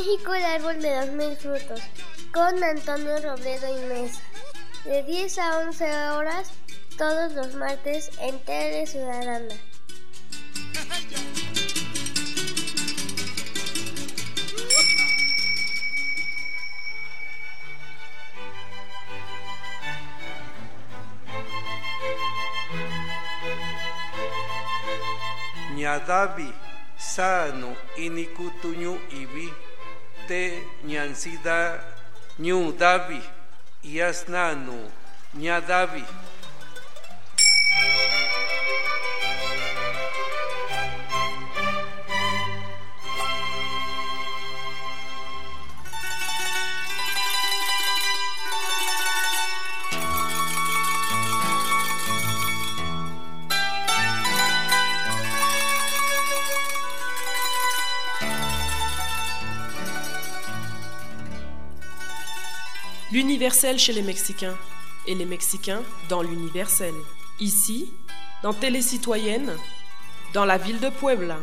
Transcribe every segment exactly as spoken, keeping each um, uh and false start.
México, el árbol de los mil frutos, con Antonio Robledo y Mesa, de diez a once horas, todos los martes en Tele Ciudadana. Ñadavi sano inikutuñu ibi te ñansida ñu davi yasnanu ñadavi. L'universel chez les Mexicains et les Mexicains dans l'universel. Ici, dans Télé Citoyenne, dans la ville de Puebla.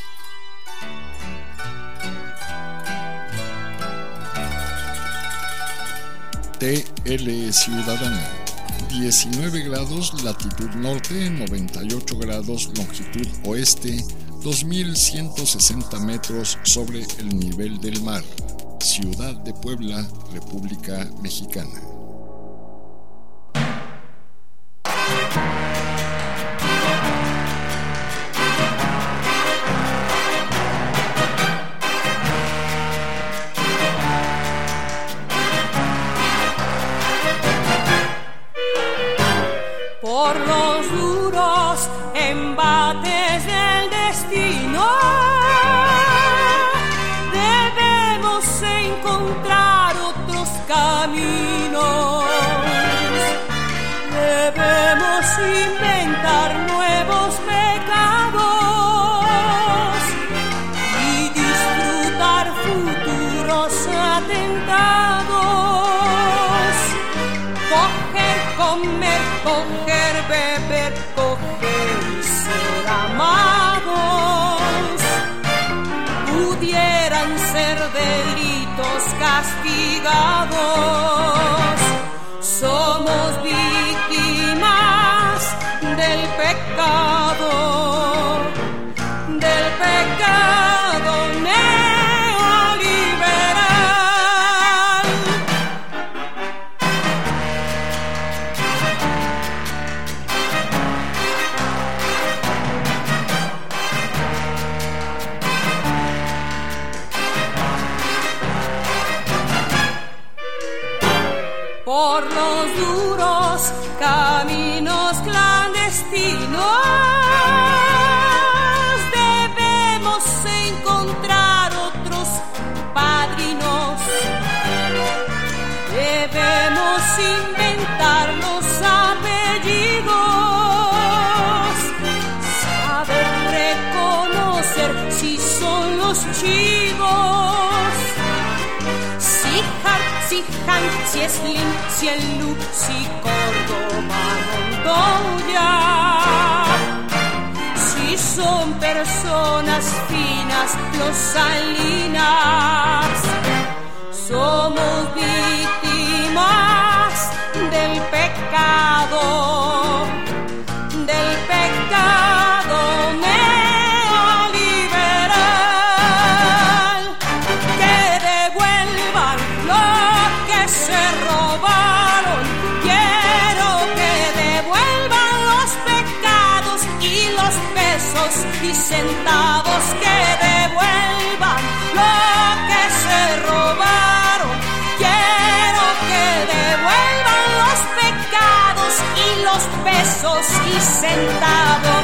T L Ciudadana. diecinueve grados latitud norte, noventa y ocho grados longitud oeste, dos mil ciento sesenta metros sobre el nivel del mar. Ciudad de Puebla, República Mexicana. Por los duros embates del destino encontrar otros caminos, debemos inventar nuevos pecados y disfrutar futuros atentados. Coger, comer, coger, beber, coger y ser amados pudieran ser delitos castigados. Somos víctimas del pecado, del pecado neoliberal. Por los duros caminos clandestinos debemos encontrar otros padrinos, debemos inventar los apellidos, saber reconocer si son los chivos, si Hart, si Hank, si Slim, si el Luke, si Córdoba, Montoya, si son personas finas los Salinas. Somos víctimas del pecado, del pecado neoliberal. Que devuelvan lo que se robaron. Quiero que devuelvan los pecados y los pesos y centavos. Que devuelvan lo que se robaron. Quiero que devuelvan los pecados y los pesos y centavos.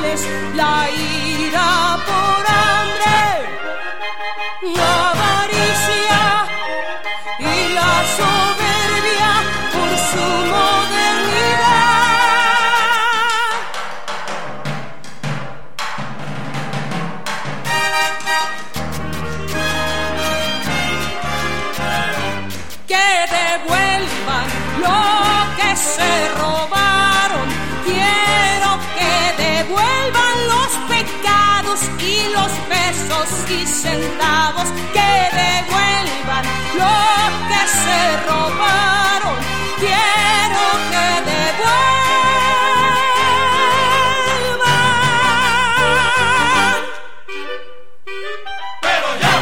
amores, la ira por hambre, la avaricia y la soberbia por su modernidad. Que devuelvan lo que se robaron, quiero que devuelvan los pecados y los pesos y centavos, que devuelvan lo que se robaron, quiero que devuelvan. Pero ya.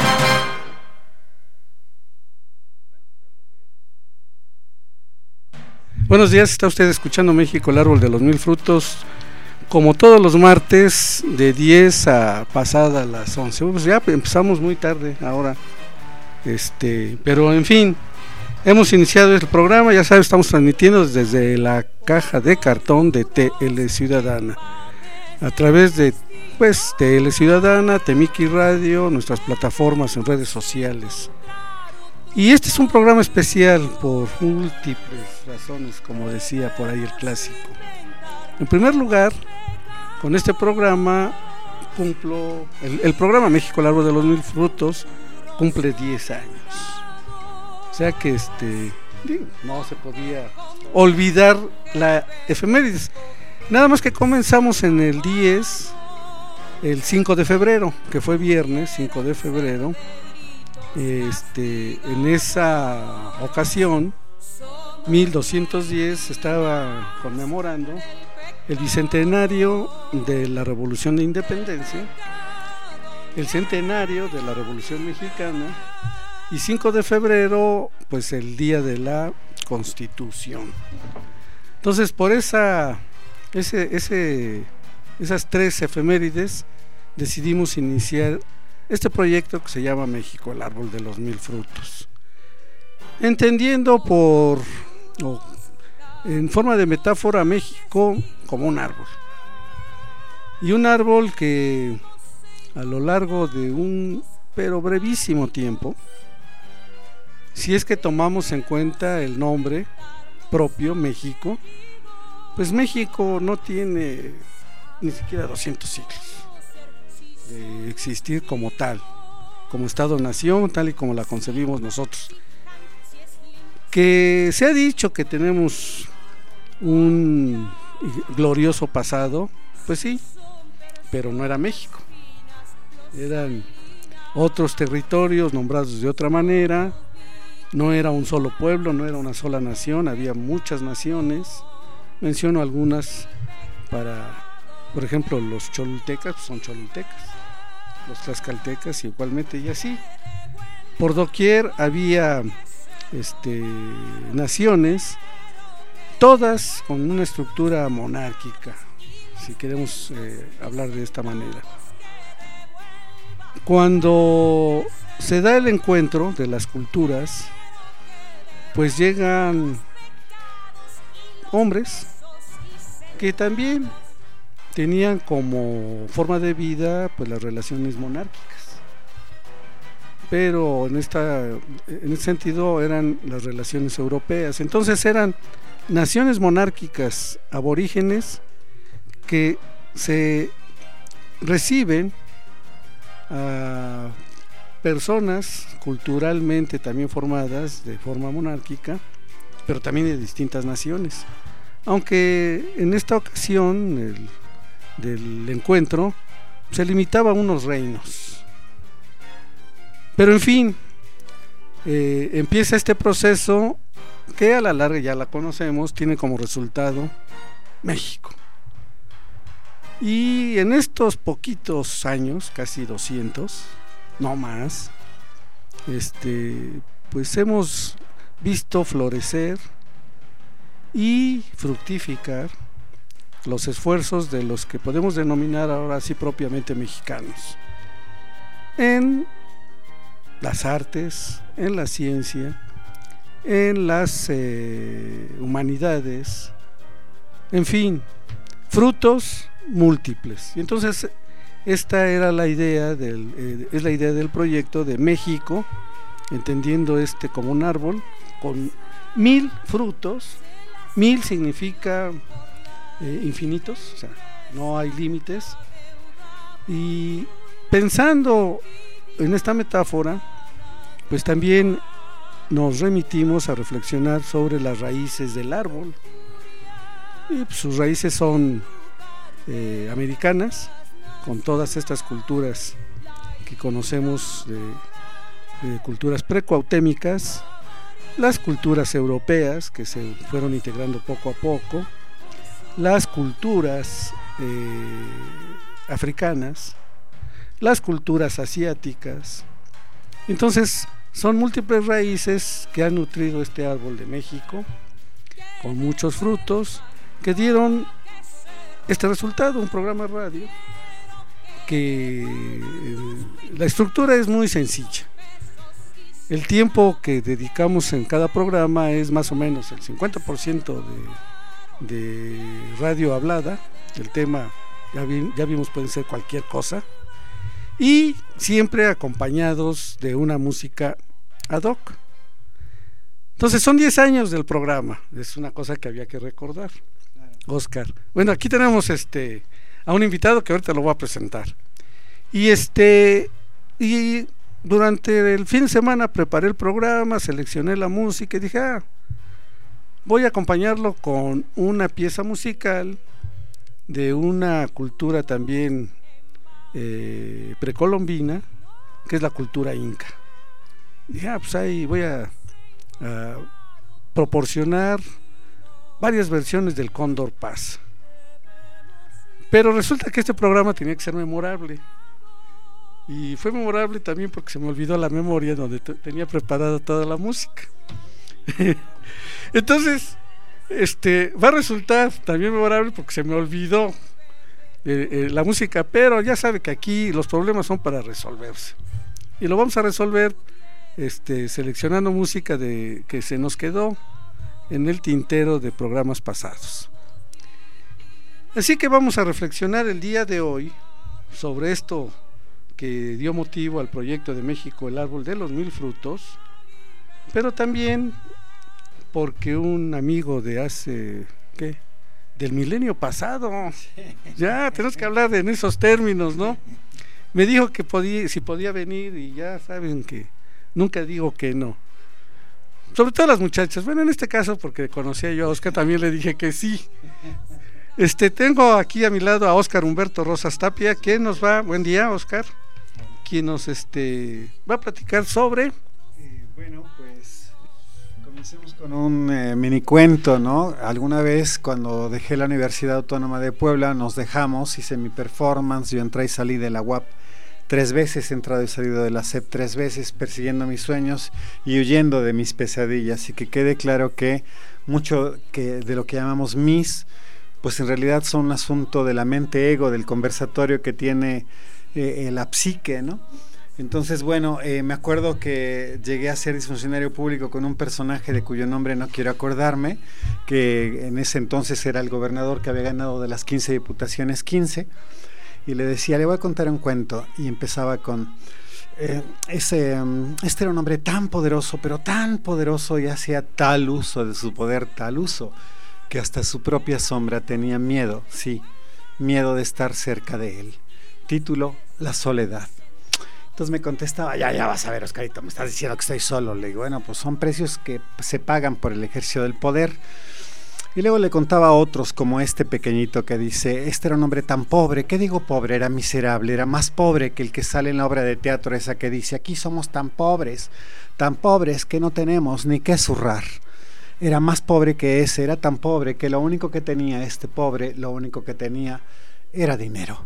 Buenos días, está usted escuchando México, el árbol de los mil frutos, como todos los martes de diez a pasada las once. Pues ya empezamos muy tarde ahora, este, pero en fin, hemos iniciado el programa, ya sabes, estamos transmitiendo desde la caja de cartón de T L Ciudadana, a través de pues T L Ciudadana, Temiki Radio, nuestras plataformas en redes sociales. Y este es un programa especial por múltiples razones, como decía por ahí el clásico. En primer lugar, con este programa cumplo, el, el programa México, el árbol de los mil frutos, cumple diez años. O sea que este, no se podía olvidar la efemérides. Nada más que comenzamos en el diez, el cinco de febrero, que fue viernes, cinco de febrero. Este, en esa ocasión, mil doscientos diez, se estaba conmemorando el bicentenario de la Revolución de Independencia, el centenario de la Revolución Mexicana, y cinco de febrero, pues el día de la Constitución. Entonces, por esa, ese, ese, esas tres efemérides, decidimos iniciar este proyecto que se llama México, el árbol de los mil frutos, entendiendo por, o, en forma de metáfora, México como un árbol, y un árbol que a lo largo de un pero brevísimo tiempo, si es que tomamos en cuenta el nombre propio México, pues México no tiene ni siquiera doscientos siglos de existir como tal, como Estado-nación, tal y como la concebimos nosotros. Que se ha dicho que tenemos un glorioso pasado, pues sí, pero no era México, eran otros territorios nombrados de otra manera, no era un solo pueblo, no era una sola nación, había muchas naciones. Menciono algunas para, por ejemplo, los cholultecas, pues son cholultecas, los tlaxcaltecas igualmente, y así por doquier había este, naciones, todas con una estructura monárquica, si queremos eh, hablar de esta manera. Cuando se da el encuentro de las culturas, pues llegan hombres que también tenían como forma de vida pues las relaciones monárquicas, pero en esta en este sentido eran las relaciones europeas. Entonces eran naciones monárquicas aborígenes que se reciben a personas culturalmente también formadas de forma monárquica, pero también de distintas naciones, aunque en esta ocasión el del encuentro se limitaba a unos reinos. Pero en fin, eh, empieza este proceso que a la larga ya la conocemos, tiene como resultado México. Y en estos poquitos años, casi doscientos, no más, este, pues hemos visto florecer y fructificar los esfuerzos de los que podemos denominar ahora sí propiamente mexicanos, en las artes, en la ciencia, en las eh, humanidades, en fin, frutos múltiples. Y entonces esta era la idea del, eh, es la idea del proyecto de México, entendiendo este como un árbol con mil frutos. Mil significa eh, infinitos, o sea, no hay límites. Y pensando en esta metáfora, pues también nos remitimos a reflexionar sobre las raíces del árbol. Y pues, sus raíces son eh, americanas, con todas estas culturas que conocemos, de, de culturas precuautémicas, las culturas europeas que se fueron integrando poco a poco, las culturas eh, africanas, las culturas asiáticas. Entonces son múltiples raíces que han nutrido este árbol de México, con muchos frutos, que dieron este resultado, un programa de radio que eh, la estructura es muy sencilla. El tiempo que dedicamos en cada programa es más o menos el cincuenta por ciento de, de radio hablada. El tema, ya, vi, ya vimos, puede ser cualquier cosa, y siempre acompañados de una música ad hoc. Entonces son diez años del programa, es una cosa que había que recordar. Oscar, bueno, aquí tenemos este a un invitado que ahorita lo voy a presentar. Y este y durante el fin de semana preparé el programa, seleccioné la música y dije, ah, voy a acompañarlo con una pieza musical de una cultura también eh, precolombina, que es la cultura inca. Y dije, ah, pues ahí voy a, a proporcionar varias versiones del Cóndor Paz. Pero resulta que este programa tenía que ser memorable. Y fue memorable también porque se me olvidó la memoria donde t- tenía preparada toda la música. Entonces, este va a resultar también memorable porque se me olvidó eh, eh, la música, pero ya sabe que aquí los problemas son para resolverse. Y lo vamos a resolver este, seleccionando música de que se nos quedó en el tintero de programas pasados. Así que vamos a reflexionar el día de hoy sobre esto que dio motivo al proyecto de México, el árbol de los mil frutos, pero también porque un amigo de hace, ¿qué? Del milenio pasado, ya tenemos que hablar en esos términos, ¿no? Me dijo que podía, si podía venir, y ya saben que nunca digo que no. Sobre todo las muchachas, bueno, en este caso porque conocía yo a Oscar, también le dije que sí. Este, tengo aquí a mi lado a Oscar Humberto Rosas Tapia, que nos va, buen día Oscar, quien nos este, va a platicar sobre... Eh, bueno, pues comencemos con un eh, mini cuento, ¿no? Alguna vez cuando dejé la Universidad Autónoma de Puebla, nos dejamos, hice mi performance, yo entré y salí de la U A P tres veces, he entrado y salido de la S E P tres veces, persiguiendo mis sueños y huyendo de mis pesadillas, y que quede claro que mucho que de lo que llamamos mis, pues en realidad son un asunto de la mente ego, del conversatorio que tiene eh, la psique, ¿no? Entonces, bueno, eh, me acuerdo que llegué a ser disfuncionario público con un personaje de cuyo nombre no quiero acordarme, que en ese entonces era el gobernador que había ganado de las quince diputaciones quince, y le decía, le voy a contar un cuento, y empezaba con eh, ese, um, este era un hombre tan poderoso, pero tan poderoso, y hacía tal uso de su poder, tal uso, que hasta su propia sombra tenía miedo, sí, miedo de estar cerca de él. Título, La soledad. Entonces me contestaba, ya, ya vas a ver, Oscarito, me estás diciendo que estoy solo. Le digo, bueno, pues son precios que se pagan por el ejercicio del poder. Y luego le contaba a otros, como este pequeñito que dice, este era un hombre tan pobre, ¿qué digo pobre? Era miserable, era más pobre que el que sale en la obra de teatro esa que dice, aquí somos tan pobres, tan pobres que no tenemos ni qué zurrar. Era más pobre que ese, era tan pobre que lo único que tenía este pobre, lo único que tenía era dinero.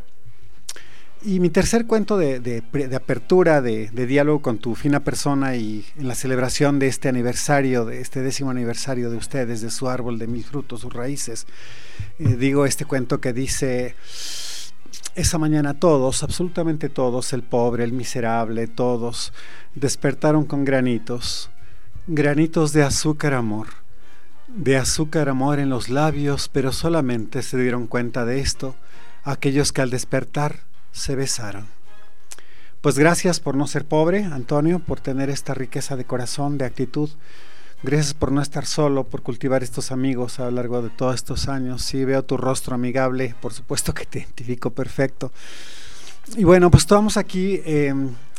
Y mi tercer cuento de, de, de apertura, de, de diálogo con tu fina persona y en la celebración de este aniversario, de este décimo aniversario de ustedes, de su árbol, de mis frutos, sus raíces, eh, digo este cuento que dice, esa mañana todos, absolutamente todos, el pobre, el miserable, todos, despertaron con granitos, granitos de azúcar amor, de azúcar amor en los labios, pero solamente se dieron cuenta de esto aquellos que al despertar se besaron. Pues gracias por no ser pobre, Antonio, por tener esta riqueza de corazón, de actitud. Gracias por no estar solo, por cultivar estos amigos a lo largo de todos estos años. Sí, veo tu rostro amigable, por supuesto que te identifico perfecto. Y bueno, pues estamos aquí eh,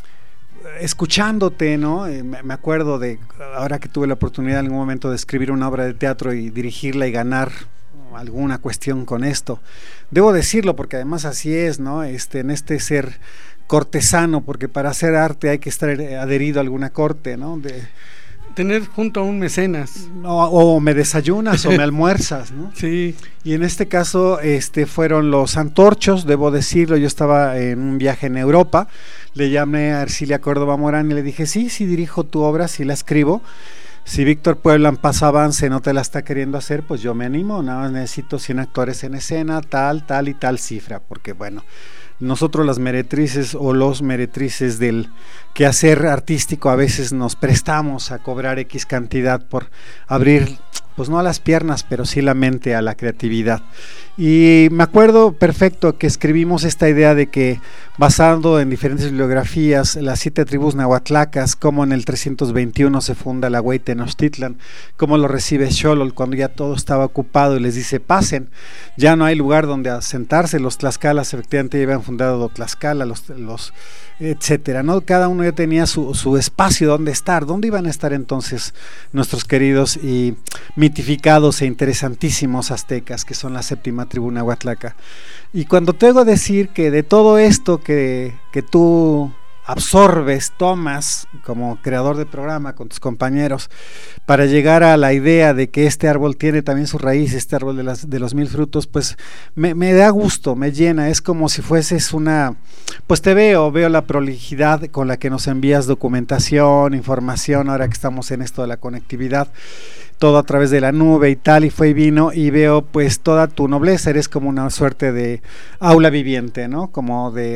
escuchándote, ¿no? Eh, me acuerdo de, ahora que tuve la oportunidad en algún momento de escribir una obra de teatro y dirigirla y ganar alguna cuestión con esto. Debo decirlo porque además así es, ¿no? Este, en este ser cortesano, porque para hacer arte hay que estar adherido a alguna corte, ¿no? De, tener junto a un mecenas. O, o me desayunas o me almuerzas, ¿no? Sí. Y en este caso este, fueron los antorchos, debo decirlo, yo estaba en un viaje en Europa, le llamé a Ercilia Córdoba Morán y le dije, sí, sí dirijo tu obra, sí la escribo. Si Víctor Puebla en Paz Avance no te la está queriendo hacer, pues yo me animo, nada más necesito cien actores en escena, tal, tal y tal cifra, porque bueno, nosotros las meretrices o los meretrices del quehacer artístico a veces nos prestamos a cobrar X cantidad por abrir, pues no a las piernas, pero sí la mente a la creatividad. Y me acuerdo perfecto que escribimos esta idea de que, basado en diferentes bibliografías, las siete tribus nahuatlacas, como en el trescientos veintiuno se funda la Huey Tenochtitlan, cómo lo recibe Xolol cuando ya todo estaba ocupado y les dice, pasen, ya no hay lugar donde asentarse, los tlaxcalas efectivamente ya habían fundado Tlaxcala, los, los etcétera, ¿no? Cada uno ya tenía su, su espacio donde estar. ¿Dónde iban a estar entonces nuestros queridos y mitificados e interesantísimos aztecas, que son la séptima tribu nahuatlaca? Y cuando te oigo decir que de todo esto que, que tú absorbes, tomas como creador de programa con tus compañeros para llegar a la idea de que este árbol tiene también su raíz, este árbol de, las, de los mil frutos, pues me, me da gusto, me llena, es como si fueses una, pues te veo, veo la prolijidad con la que nos envías documentación, información, ahora que estamos en esto de la conectividad, todo a través de la nube y tal, y fue y vino, y veo pues toda tu nobleza, eres como una suerte de aula viviente, ¿no? Como de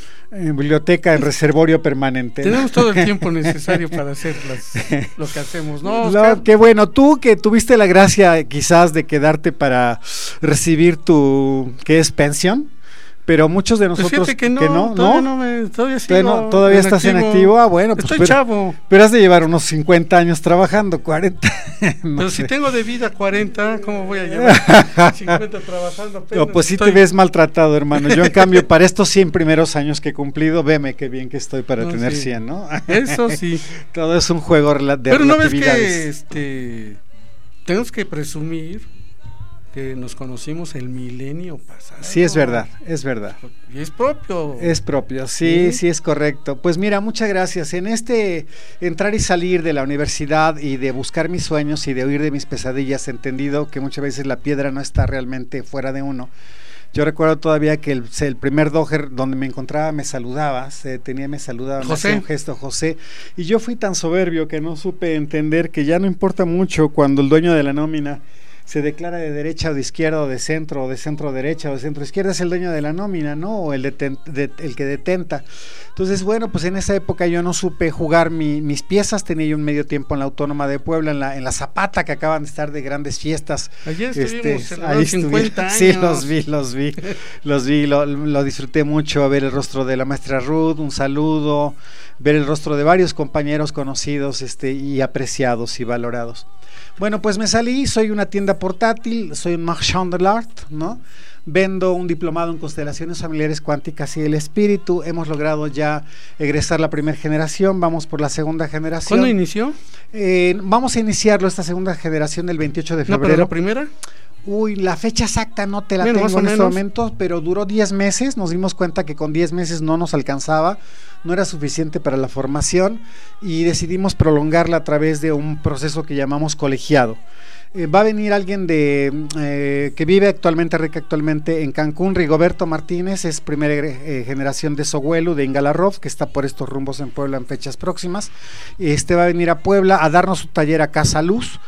en biblioteca en reservorio permanente. Tenemos todo el tiempo necesario para hacer las, lo que hacemos, ¿no, no, qué bueno, tú que tuviste la gracia quizás de quedarte para recibir tu, ¿qué es? Pensión. Pero muchos de nosotros pues que no, que no, todavía, ¿no? no me, todavía, sigo no, todavía estás activo. en activo. Ah, bueno, pues estoy pero, chavo. Pero has de llevar unos cincuenta años trabajando, cuarenta. No pero sé. Si tengo de vida cuarenta, ¿cómo voy a llevar cincuenta trabajando? No, pues sí estoy... te ves maltratado, hermano. Yo en cambio, para estos cien primeros años que he cumplido, veme qué bien que estoy para no, tener sí. cien, ¿no? Eso sí. Todo es un juego de pero relatividades. Pero no ves que este, tenemos que presumir que nos conocimos el milenio pasado. Sí, es verdad, es verdad. Y es propio. Es propio, sí, sí, sí, es correcto. Pues mira, muchas gracias. En este entrar y salir de la universidad y de buscar mis sueños y de huir de mis pesadillas, entendido que muchas veces la piedra no está realmente fuera de uno. Yo recuerdo todavía que el, el primer dojer donde me encontraba me saludaba, se tenía, me saludaba, me hacía un gesto, José, y yo fui tan soberbio que no supe entender que ya no importa mucho cuando el dueño de la nómina se declara de derecha o de izquierda o de centro o de centro derecha o de centro izquierda, es el dueño de la nómina, ¿no? O el, deten, de, el que detenta. Entonces, bueno, pues en esa época yo no supe jugar mi, mis piezas, tenía yo un medio tiempo en la Autónoma de Puebla, en la, en la Zapata, que acaban de estar de grandes fiestas. Ayer estuvimos este, ahí cincuenta años. Sí, los vi, los vi, los vi, lo, lo disfruté mucho, ver el rostro de la maestra Ruth, un saludo, ver el rostro de varios compañeros conocidos este, y apreciados y valorados. Bueno, pues me salí, soy una tienda portátil, soy un marchand de l'art, ¿no? Vendo un diplomado en constelaciones familiares cuánticas y el espíritu. Hemos logrado ya egresar la primera generación, vamos por la segunda generación. ¿Cuándo inició? Eh, vamos a iniciarlo esta segunda generación el veintiocho de febrero. ¿No, pero la primera? Uy, la fecha exacta no te la menos, tengo en menos. este momento, pero duró diez meses, nos dimos cuenta que con diez meses no nos alcanzaba, no era suficiente para la formación y decidimos prolongarla a través de un proceso que llamamos colegiado. Eh, va a venir alguien de eh, que vive actualmente, rica actualmente en Cancún, Rigoberto Martínez, es primera eh, generación de Sohuelu, de Ingalarrov, que está por estos rumbos en Puebla en fechas próximas. Este va a venir a Puebla a darnos su taller a Casa Luz.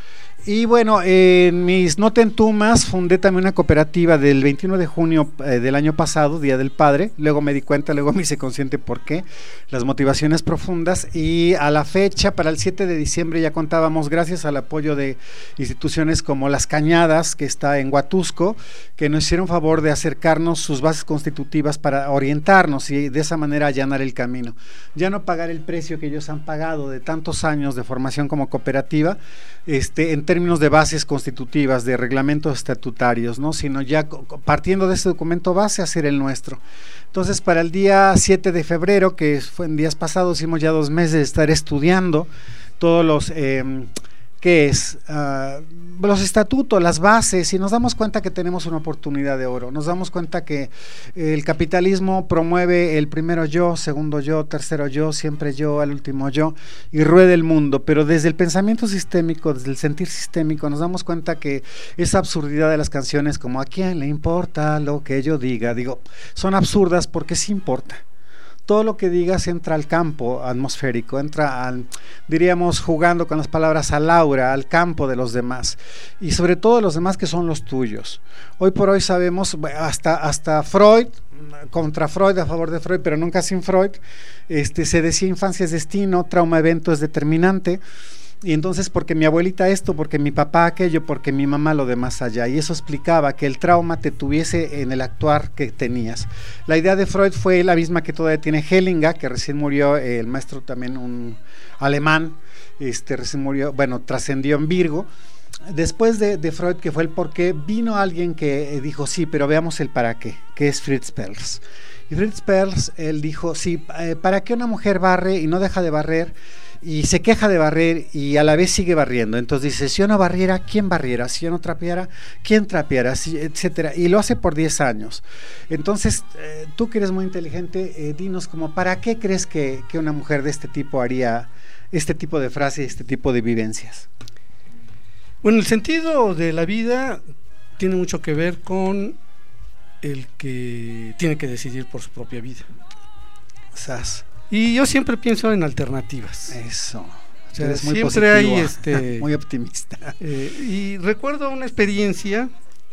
Y bueno, en mis No te entumas fundé también una cooperativa del veintiuno de junio eh, del año pasado, Día del Padre. Luego me di cuenta, luego me hice consciente por qué, las motivaciones profundas. Y a la fecha, para el siete de diciembre, ya contábamos, gracias al apoyo de instituciones como Las Cañadas, que está en Huatusco, que nos hicieron favor de acercarnos sus bases constitutivas para orientarnos y de esa manera allanar el camino. Ya no pagar el precio que ellos han pagado de tantos años de formación como cooperativa, este, en términos de bases constitutivas, de reglamentos estatutarios, ¿no? Sino ya partiendo de ese documento base, hacer el nuestro. Entonces, para el día siete de febrero, que fue en días pasados, hicimos ya dos meses de estar estudiando todos los... Eh, ¿Qué es? Uh, los estatutos, las bases, y nos damos cuenta que tenemos una oportunidad de oro. Nos damos cuenta que el capitalismo promueve el primero yo, segundo yo, tercero yo, siempre yo, al último yo, y rueda el mundo. Pero desde el pensamiento sistémico, desde el sentir sistémico, nos damos cuenta que esa absurdidad de las canciones, como ¿a quién le importa lo que yo diga? Digo, son absurdas porque sí importa. Todo lo que digas entra al campo atmosférico, entra al, diríamos, jugando con las palabras, al aura, al campo de los demás, y sobre todo los demás que son los tuyos. Hoy por hoy sabemos, hasta, hasta Freud, contra Freud, a favor de Freud, pero nunca sin Freud, este, se decía infancia es destino, trauma evento es determinante. Y entonces, porque mi abuelita esto, porque mi papá aquello, porque mi mamá lo de más allá, y eso explicaba que el trauma te tuviese en el actuar que tenías. La idea de Freud fue la misma que todavía tiene Hellinger, que recién murió, eh, el maestro también, un alemán, este recién murió, bueno, trascendió en Virgo. Después de, de Freud, que fue el por qué, vino alguien que eh, dijo, sí, pero veamos el para qué, que es Fritz Perls. Y Fritz Perls, él dijo, sí, eh, ¿para qué una mujer barre y no deja de barrer? Y se queja de barrer y a la vez sigue barriendo. Entonces dice, si yo no barriera, ¿quién barriera? Si yo no trapeara, ¿quién trapeara? Si, etcétera. Y lo hace por diez años. Entonces, eh, tú que eres muy inteligente, eh, dinos como, ¿para qué crees que, que una mujer de este tipo haría este tipo de frases, este tipo de vivencias? Bueno, el sentido de la vida tiene mucho que ver con el que tiene que decidir por su propia vida. Sas. Y yo siempre pienso en alternativas. Eso. O sea, eres muy siempre positivo, hay este muy optimista. Eh, y recuerdo una experiencia.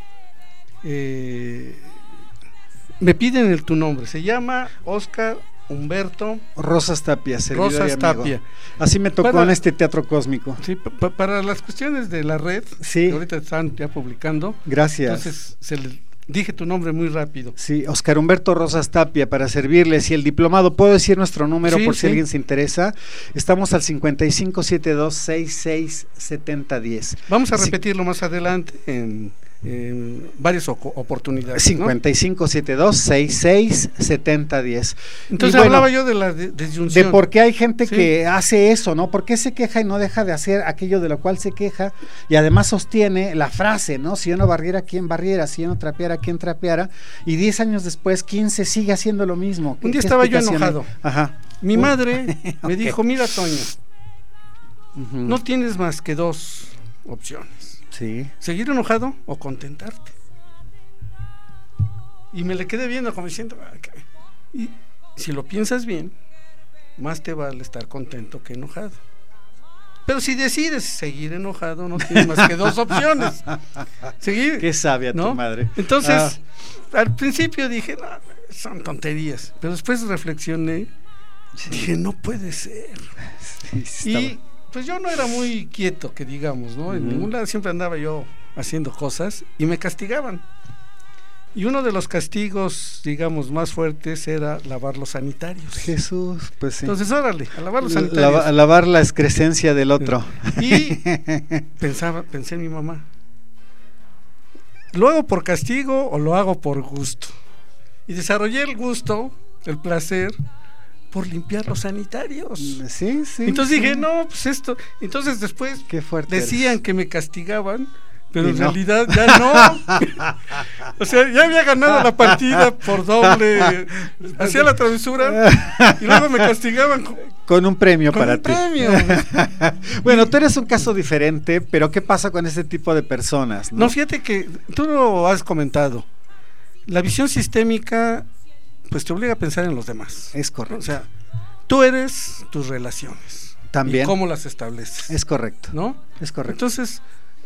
Eh, me piden el tu nombre. Se llama Oscar Humberto Rosas Tapia. Rosas Tapia. Así me tocó para, en este teatro cósmico. Sí, pa, para las cuestiones de la red, sí, que ahorita están ya publicando. Gracias. Entonces se les dije tu nombre muy rápido. Sí, Oscar Humberto Rosas Tapia, para servirles. Y el diplomado, ¿puedo decir nuestro número sí, por sí. si alguien se interesa? Estamos al cincuenta y cinco setenta y dos sesenta y seis setenta diez. Vamos a repetirlo sí. más adelante en, en varias oportunidades. cincuenta y cinco setenta y dos sesenta y seis setenta diez. Entonces bueno, hablaba yo de la disyunción. De por qué hay gente sí. que hace eso, ¿no? ¿Por qué se queja y no deja de hacer aquello de lo cual se queja? Y además sostiene la frase, ¿no? Si yo no barriera, ¿quién barriera? Si yo no trapeara, ¿quién trapeara? Y diez años después, quince, sigue haciendo lo mismo. Un día estaba yo enojado. Ajá. Mi madre me okay. dijo, mira, Toño, uh-huh. no tienes más que dos opciones. Sí. Seguir enojado o contentarte. Y me le quedé viendo como diciendo, okay. y si lo piensas bien, más te vale estar contento que enojado. Pero si decides seguir enojado, no tienes más que dos opciones. Seguir. Qué sabia ¿no? tu madre. Entonces, ah. al principio dije, no, son tonterías. Pero después reflexioné, sí. dije, no puede ser. Sí, sí, y pues yo no era muy quieto, que digamos, ¿no? En uh-huh. ningún lado siempre andaba yo haciendo cosas y me castigaban. Y uno de los castigos, digamos, más fuertes era lavar los sanitarios. Jesús, pues sí. Entonces, órale, a lavar los sanitarios. La, a lavar la excrescencia del otro. Y pensaba, pensé en mi mamá. ¿Lo hago por castigo o lo hago por gusto? Y desarrollé el gusto, el placer, por limpiar los sanitarios. Sí, sí. Entonces sí. dije, no, pues esto. Entonces después Qué fuerte decían eres. que me castigaban. Pero y en no. realidad ya no. O sea, ya había ganado la partida por doble. Hacía la travesura y luego me castigaban con, con un premio con para un ti. Premio. Bueno, tú eres un caso diferente, pero ¿qué pasa con ese tipo de personas? No, no fíjate que tú lo has comentado. La visión sistémica, pues te obliga a pensar en los demás. Es correcto. O sea, tú eres tus relaciones. También. Y cómo las estableces. Es correcto. ¿No? Es correcto. Entonces,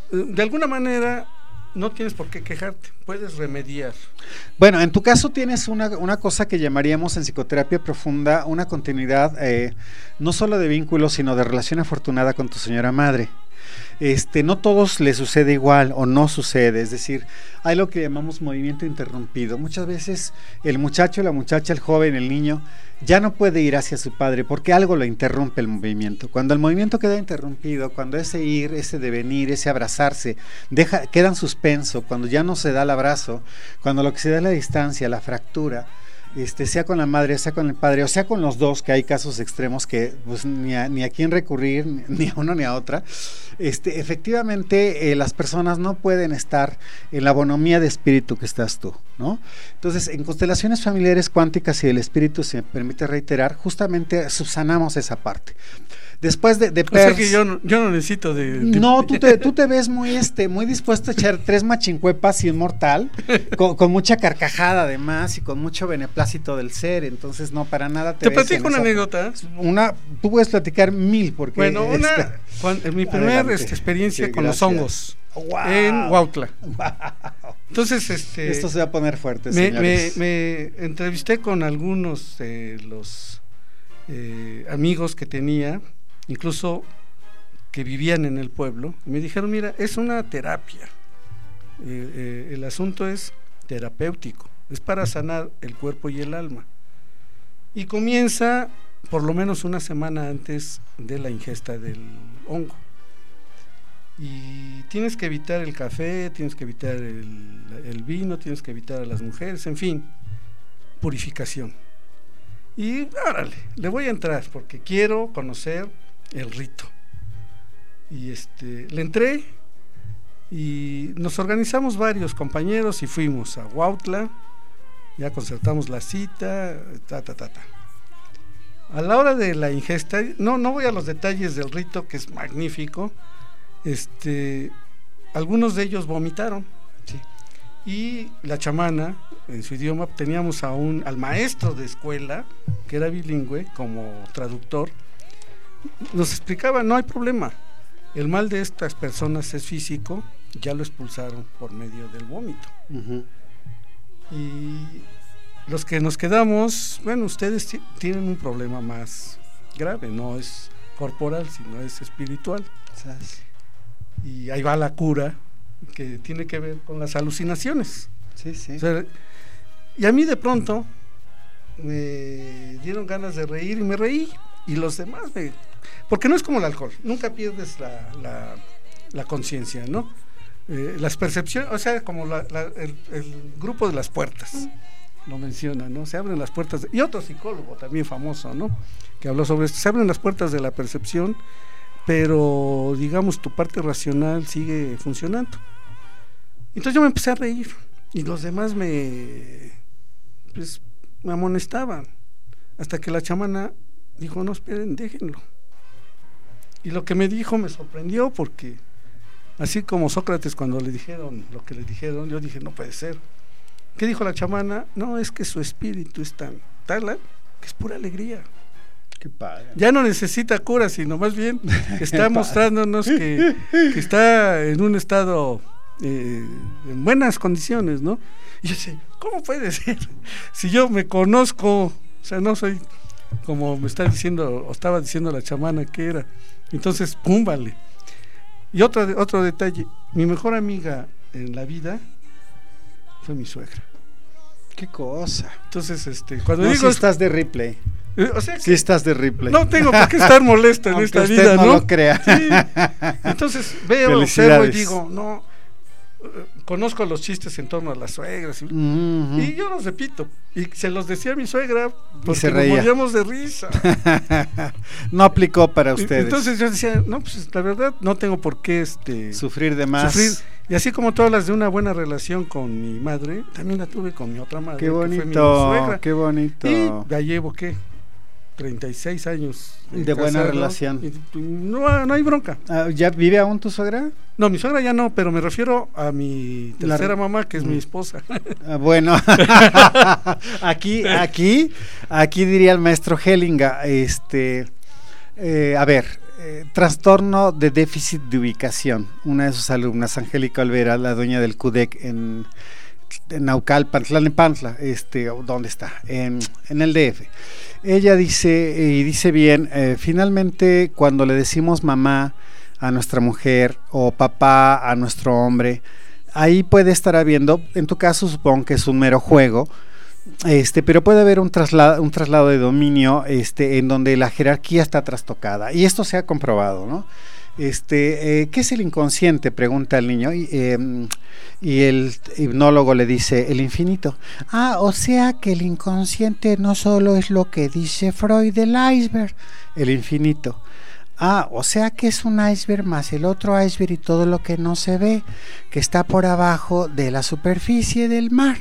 de alguna manera no tienes por qué quejarte, puedes remediar. Bueno, en tu caso tienes una, una cosa que llamaríamos en psicoterapia profunda una continuidad eh, no solo de vínculos, sino de relación afortunada con tu señora madre. Este, no todos les sucede igual o no sucede, es decir, hay lo que llamamos movimiento interrumpido. Muchas veces el muchacho, la muchacha, el joven, el niño ya no puede ir hacia su padre porque algo lo interrumpe el movimiento. Cuando el movimiento queda interrumpido, cuando ese ir, ese devenir, ese abrazarse deja, queda en suspenso, cuando ya no se da el abrazo, cuando lo que se da es la distancia, la fractura, Este, sea con la madre, sea con el padre, o sea con los dos, que hay casos extremos que pues ni a, ni a quién recurrir, ni, ni a uno ni a otra. Este, efectivamente, eh, las personas no pueden estar en la bonomía de espíritu que estás tú, ¿no? Entonces, en constelaciones familiares cuánticas y el espíritu, se me permite reiterar, justamente subsanamos esa parte. Después de, de o sea que yo no, yo no necesito de, de... No, tú te, tú te ves muy este muy dispuesto a echar tres machincuepas y un mortal, con, con mucha carcajada además y con mucho beneplácito del ser, entonces no, para nada te ¿Te ves platico una esa, anécdota? Una, tú puedes platicar mil, porque... Bueno, una, esta, cuando, en mi primera este, experiencia sí, con gracias. los hongos, wow. en Huautla. Wow. Entonces, este... Esto se va a poner fuerte, me, señores. Me, me entrevisté con algunos de los eh, amigos que tenía, incluso que vivían en el pueblo, y me dijeron, mira, es una terapia, eh, eh, el asunto es terapéutico, es para sanar el cuerpo y el alma, y comienza por lo menos una semana antes de la ingesta del hongo, y tienes que evitar el café, tienes que evitar el, el vino, tienes que evitar a las mujeres, en fin, purificación, y órale, le voy a entrar porque quiero conocer el rito. Y este le entré y nos organizamos varios compañeros y fuimos a Huautla, ya concertamos la cita, ta ta ta ta. A la hora de la ingesta, no no voy a los detalles del rito, que es magnífico. Este algunos de ellos vomitaron. Sí. Y la chamana, en su idioma, teníamos a un al maestro de escuela que era bilingüe como traductor. Nos explicaba, no hay problema, el mal de estas personas es físico, ya lo expulsaron por medio del vómito. Uh-huh. Y los que nos quedamos, bueno, ustedes t- tienen un problema más grave, no es corporal, sino es espiritual. ¿Sabes? Y ahí va la cura, que tiene que ver con las alucinaciones. Sí, sí. O sea, y a mí de pronto me dieron ganas de reír y me reí. Y los demás, me, porque no es como el alcohol, nunca pierdes la, la, la conciencia, ¿no? Eh, las percepciones, o sea, como la, la, el, el grupo de las puertas, lo menciona, ¿no? Se abren las puertas, de, y otro psicólogo también famoso, ¿no? Que habló sobre esto, se abren las puertas de la percepción, pero, digamos, tu parte racional sigue funcionando. Entonces yo me empecé a reír, y los demás me, pues, me amonestaban, hasta que la chamana dijo, no, esperen, déjenlo. Y lo que me dijo me sorprendió, porque así como Sócrates cuando le dijeron lo que le dijeron, yo dije, no puede ser. ¿Qué dijo la chamana? No, es que su espíritu es tan tal que es pura alegría. Qué padre. Ya no necesita cura, sino más bien está mostrándonos que, que está en un estado eh, en buenas condiciones, ¿no? Y yo decía, ¿cómo puede ser? Si yo me conozco, o sea, no soy como me está diciendo, o estaba diciendo la chamana que era. Entonces, pum, vale. Y otro, otro detalle, mi mejor amiga en la vida fue mi suegra. Qué cosa. Entonces, este, cuando no, digo... si estás de Ripley. Eh, o sea que si estás de Ripley. No tengo por qué estar molesto en esta vida, no ¿no? lo crea. Sí. Entonces veo, observo y digo, no, eh, conozco los chistes en torno a las suegras y, uh-huh. y yo los repito. Y se los decía a mi suegra porque nos moríamos de risa. No aplicó para ustedes. Entonces yo decía, no, pues la verdad no tengo por qué este sufrir de más. Sufrir. Y así como todas las de una buena relación con mi madre, también la tuve con mi otra madre. Qué bonito, que fue mi suegra. Qué bonito. Y ya llevo, ¿qué? treinta y seis años de, de buena relación. Y, no, no hay bronca. Uh, ¿Ya vive aún tu suegra? No, mi suegra ya no, pero me refiero a mi tercera La... mamá, que es mm. mi esposa. Uh, bueno, aquí, aquí, aquí diría el maestro Hellinga, este, eh, a ver, eh, trastorno de déficit de ubicación. Una de sus alumnas, Angélica Olvera, la dueña del C U D E C en, en Naucalpan, Tlalnepantla, este, ¿dónde está? En, en el D F. Ella dice, y dice bien, eh, finalmente cuando le decimos mamá a nuestra mujer o papá a nuestro hombre, ahí puede estar habiendo, en tu caso supongo que es un mero juego, este, pero puede haber un traslado, un traslado de dominio, este, en donde la jerarquía está trastocada, y esto se ha comprobado, ¿no? Este, eh, ¿qué es el inconsciente?, pregunta el niño, y, eh, y el hipnólogo le dice, el infinito. Ah, o sea que el inconsciente no solo es lo que dice Freud del iceberg, el infinito. Ah, o sea que es un iceberg más el otro iceberg y todo lo que no se ve, que está por abajo de la superficie del mar,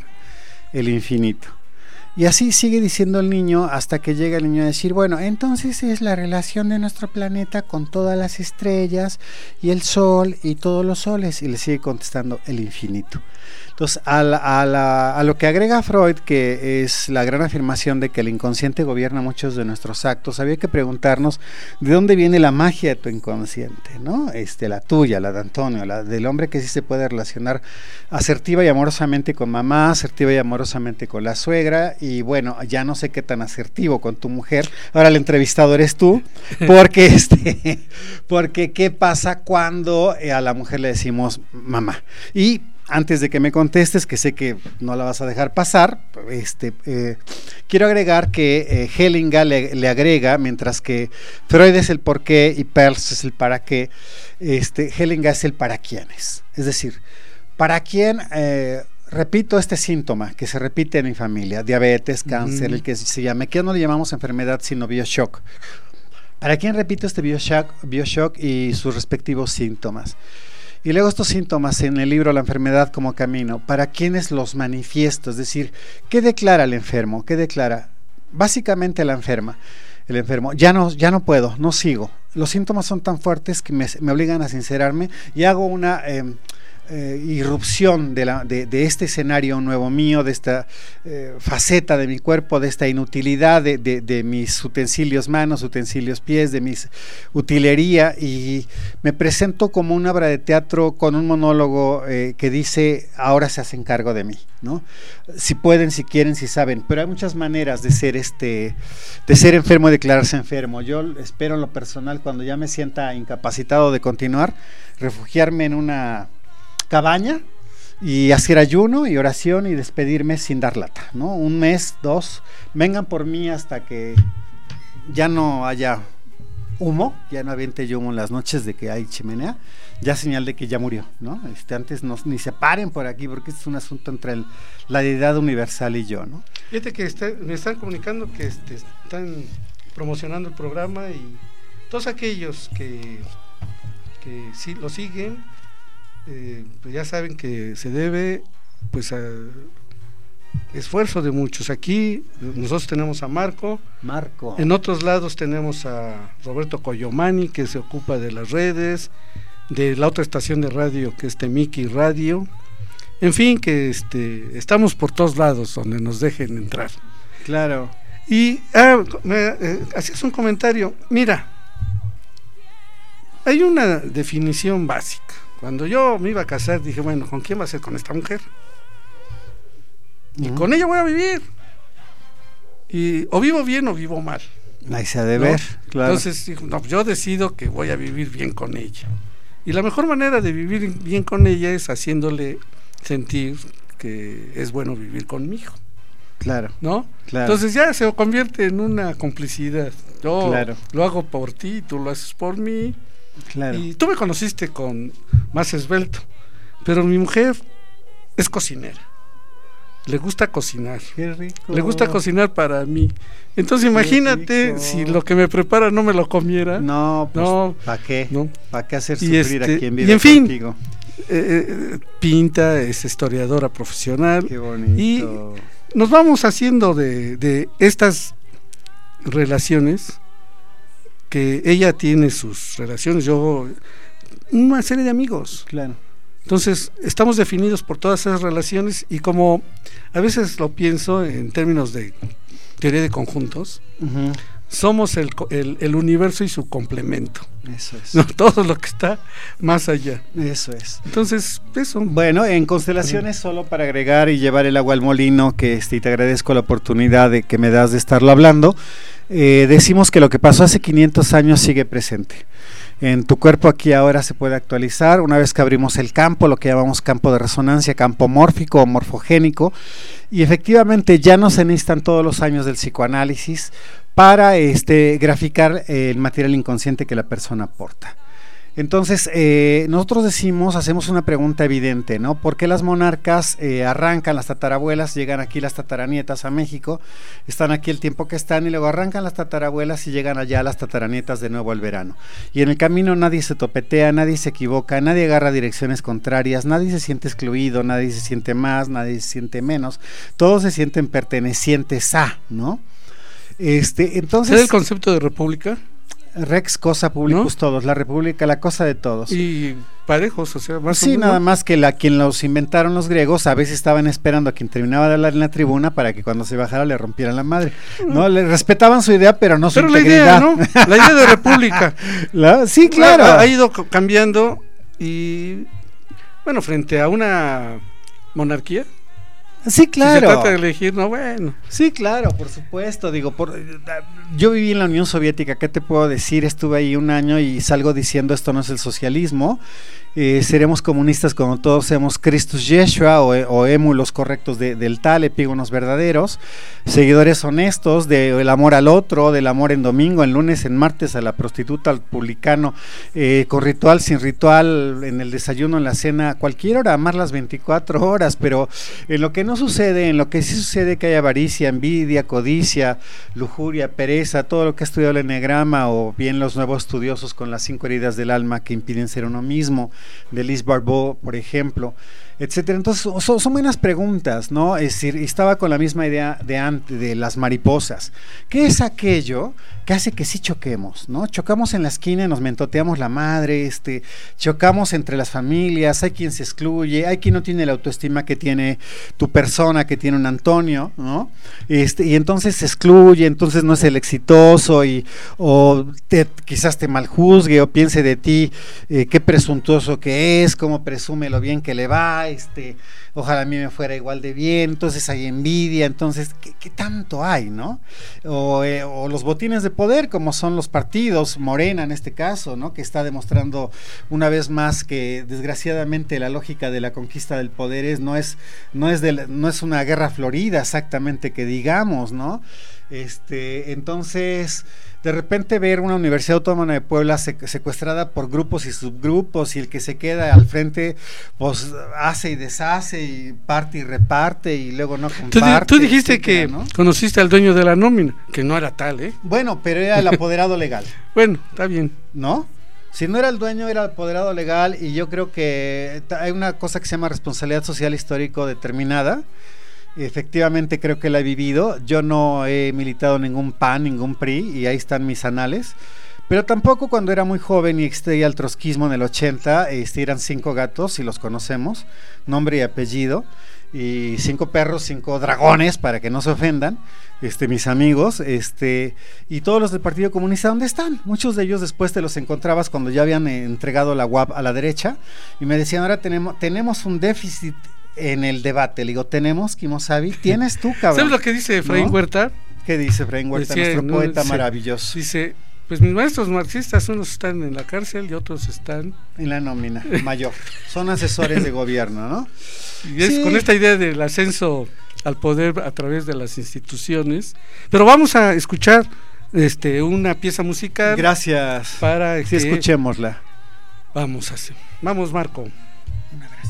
el infinito. Y así sigue diciendo el niño hasta que llega el niño a decir, bueno, entonces es la relación de nuestro planeta con todas las estrellas y el sol y todos los soles, y le sigue contestando el infinito. Entonces, a, la, a, la, a lo que agrega Freud, que es la gran afirmación de que el inconsciente gobierna muchos de nuestros actos, había que preguntarnos de dónde viene la magia de tu inconsciente, ¿no? Este, la tuya, la de Antonio, la del hombre que sí se puede relacionar asertiva y amorosamente con mamá, asertiva y amorosamente con la suegra, y bueno, ya no sé qué tan asertivo con tu mujer. Ahora el entrevistado eres tú, porque este, porque qué pasa cuando a la mujer le decimos mamá. Y antes de que me contestes, que sé que no la vas a dejar pasar, este, eh, quiero agregar que eh, Hellinger le, le agrega, mientras que Freud es el por qué y Peirce es el para qué, este, Hellinger es el para quiénes. Es decir, para quién, eh, repito este síntoma que se repite en mi familia, diabetes, cáncer, mm. el que se llame, que no le llamamos enfermedad sino bioshock. ¿Para quién repito este bioshock, bioshock y sus respectivos síntomas? Y luego estos síntomas en el libro La enfermedad como camino, ¿para quiénes los manifiesto? Es decir, ¿qué declara el enfermo? ¿Qué declara? Básicamente la enferma, el enfermo, ya no, ya no puedo, no sigo. Los síntomas son tan fuertes que me, me obligan a sincerarme y hago una eh, eh, irrupción de, la, de, de este escenario nuevo mío, de esta eh, faceta de mi cuerpo, de esta inutilidad de, de, de mis utensilios manos, utensilios pies, de mis utilería, y me presento como una obra de teatro con un monólogo eh, que dice, ahora se hacen cargo de mí, ¿no? Si pueden, si quieren, si saben, pero hay muchas maneras de ser este, de ser enfermo y declararse enfermo. Yo espero en lo personal, cuando ya me sienta incapacitado de continuar, refugiarme en una cabaña y hacer ayuno y oración y despedirme sin dar lata, ¿no? Un mes, dos, vengan por mí hasta que ya no haya humo, ya no aviente yo humo en las noches de que hay chimenea, ya señal de que ya murió, ¿no? Este, antes no, ni se paren por aquí, porque este es un asunto entre el, la deidad universal y yo, ¿no? Fíjate que está, me están comunicando que este, están promocionando el programa, y todos aquellos que, que sí lo siguen, eh, pues ya saben que se debe pues a esfuerzo de muchos. Aquí nosotros tenemos a Marco, Marco. En otros lados tenemos a Roberto Coyomani, que se ocupa de las redes, de la otra estación de radio que es Temiki Radio. En fin, que este estamos por todos lados donde nos dejen entrar. Claro. Y ah, me, eh, hacías un comentario. Mira, hay una definición básica. Cuando yo me iba a casar dije, bueno, ¿con quién va a ser? Con esta mujer. Y uh-huh. con ella voy a vivir. Y o vivo bien o vivo mal. Ahí se ha de ver, ¿no? Claro. Entonces dijo, no, yo decido que voy a vivir bien con ella. Y la mejor manera de vivir bien con ella es haciéndole sentir que es bueno vivir conmigo. Claro. ¿No? Claro. Entonces ya se convierte en una complicidad. Yo claro. lo hago por ti, tú lo haces por mí. Claro. Y tú me conociste con más esbelto, pero mi mujer es cocinera. Le gusta cocinar. Qué rico. Le gusta cocinar para mí. Entonces imagínate si lo que me prepara no me lo comiera. No, pues, no, ¿para qué? No. ¿Para qué hacer y sufrir este, a quien vive y en fin, contigo? Eh, pinta, es historiadora profesional. Qué bonito. Y nos vamos haciendo de, de estas relaciones, que ella tiene sus relaciones, yo una serie de amigos. Claro. Entonces, estamos definidos por todas esas relaciones, y como a veces lo pienso en términos de teoría de conjuntos, uh-huh. somos el, el, el universo y su complemento. Eso es. No, todo lo que está más allá. Eso es. Entonces, eso. Bueno, en constelaciones, solo para agregar y llevar el agua al molino, que este, te agradezco la oportunidad de que me das de estarlo hablando, eh, decimos que lo que pasó hace quinientos años sigue presente. En tu cuerpo aquí ahora se puede actualizar una vez que abrimos el campo, lo que llamamos campo de resonancia, campo mórfico o morfogénico, y efectivamente ya no se necesitan todos los años del psicoanálisis para este, graficar el material inconsciente que la persona aporta. Entonces, eh, nosotros decimos, hacemos una pregunta evidente, ¿no? ¿Por qué las monarcas eh, arrancan las tatarabuelas, llegan aquí las tataranietas a México, están aquí el tiempo que están y luego arrancan las tatarabuelas y llegan allá las tataranietas de nuevo al verano? Y en el camino nadie se topetea, nadie se equivoca, nadie agarra direcciones contrarias, nadie se siente excluido, nadie se siente más, nadie se siente menos, todos se sienten pertenecientes a, ¿no? Este, entonces, ¿es el concepto de república? Rex cosa publicus, ¿no? Todos, la república, la cosa de todos. Y parejos, o sea, más sí, o menos. Nada más que la quien los inventaron los griegos, a veces estaban esperando a quien terminaba de hablar en la tribuna para que cuando se bajara le rompieran la madre. No, le respetaban su idea, pero no su pero integridad. La idea, ¿no? La idea de república. ¿La? Sí, claro. Ha, ha ido cambiando y, bueno, frente a una monarquía. Sí, claro. Si se trata de elegir, no, bueno. Sí, claro, por supuesto. Digo, por, yo viví en la Unión Soviética, ¿qué te puedo decir? Estuve ahí un año y salgo diciendo esto no es el socialismo. Eh, seremos comunistas como todos seamos Christus Yeshua o, o émulos correctos de, del tal, epígonos verdaderos, seguidores honestos del amor al otro, del amor en domingo, en lunes, en martes, a la prostituta, al publicano, eh, con ritual, sin ritual, en el desayuno, en la cena, cualquier hora, amar las veinticuatro horas, pero en lo que no sucede, en lo que sí sucede que hay avaricia, envidia, codicia, lujuria, pereza, todo lo que ha estudiado el enegrama o bien los nuevos estudiosos con las cinco heridas del alma que impiden ser uno mismo, de Liz Barbeau, por ejemplo, etcétera. Entonces son, son buenas preguntas, ¿no? Es decir, estaba con la misma idea de antes, de las mariposas. ¿Qué es aquello que hace que sí choquemos, ¿no? Chocamos en la esquina y nos mentoteamos la madre, este, chocamos entre las familias, hay quien se excluye, hay quien no tiene la autoestima que tiene tu persona, que tiene un Antonio, ¿no? Este, y entonces se excluye, entonces no es el exitoso y o te, quizás te maljuzgue o piense de ti eh, qué presuntuoso que es, cómo presume lo bien que le va, este, ojalá a mí me fuera igual de bien, entonces hay envidia, entonces ¿qué, qué tanto hay, no? O, eh, o los botines de poder, como son los partidos, Morena en este caso, ¿no? Que está demostrando una vez más que desgraciadamente la lógica de la conquista del poder es, no es, no es, de, no es una guerra florida exactamente que digamos, ¿no? Este, entonces, de repente ver una Universidad Autónoma de Puebla secuestrada por grupos y subgrupos y el que se queda al frente pues hace y deshace y parte y reparte y luego no comparte. Tú, tú dijiste etcétera, que ¿no? Conociste al dueño de la nómina, que no era tal, ¿eh? Bueno, pero era el apoderado legal. Bueno, está bien. ¿No? Si no era el dueño, era el apoderado legal y yo creo que hay una cosa que se llama responsabilidad social histórico determinada. Efectivamente creo que la he vivido. Yo no he militado en ningún P A N, ningún P R I y ahí están mis anales, pero tampoco cuando era muy joven y existía el trotskismo en el ochenta, este, eran cinco gatos y los conocemos, nombre y apellido, y cinco perros, cinco dragones para que no se ofendan, este, mis amigos, este, y todos los del Partido Comunista, ¿dónde están? Muchos de ellos después te los encontrabas cuando ya habían eh, entregado la U A P a la derecha y me decían, ahora tenemos, tenemos un déficit en el debate. Le digo, tenemos, Kimosabi, tienes tú, cabrón. ¿Sabes lo que dice Efraín ¿no? Huerta? ¿Qué dice Efraín Huerta, decía, nuestro no, poeta dice, maravilloso? Dice, pues mis maestros marxistas, unos están en la cárcel y otros están en la nómina mayor. Son asesores de gobierno, ¿no? Y es sí. Con esta idea del ascenso al poder a través de las instituciones. Pero vamos a escuchar este una pieza musical. Gracias. Para sí, que escuchémosla. Vamos a hacer. Vamos, Marco. Un abrazo.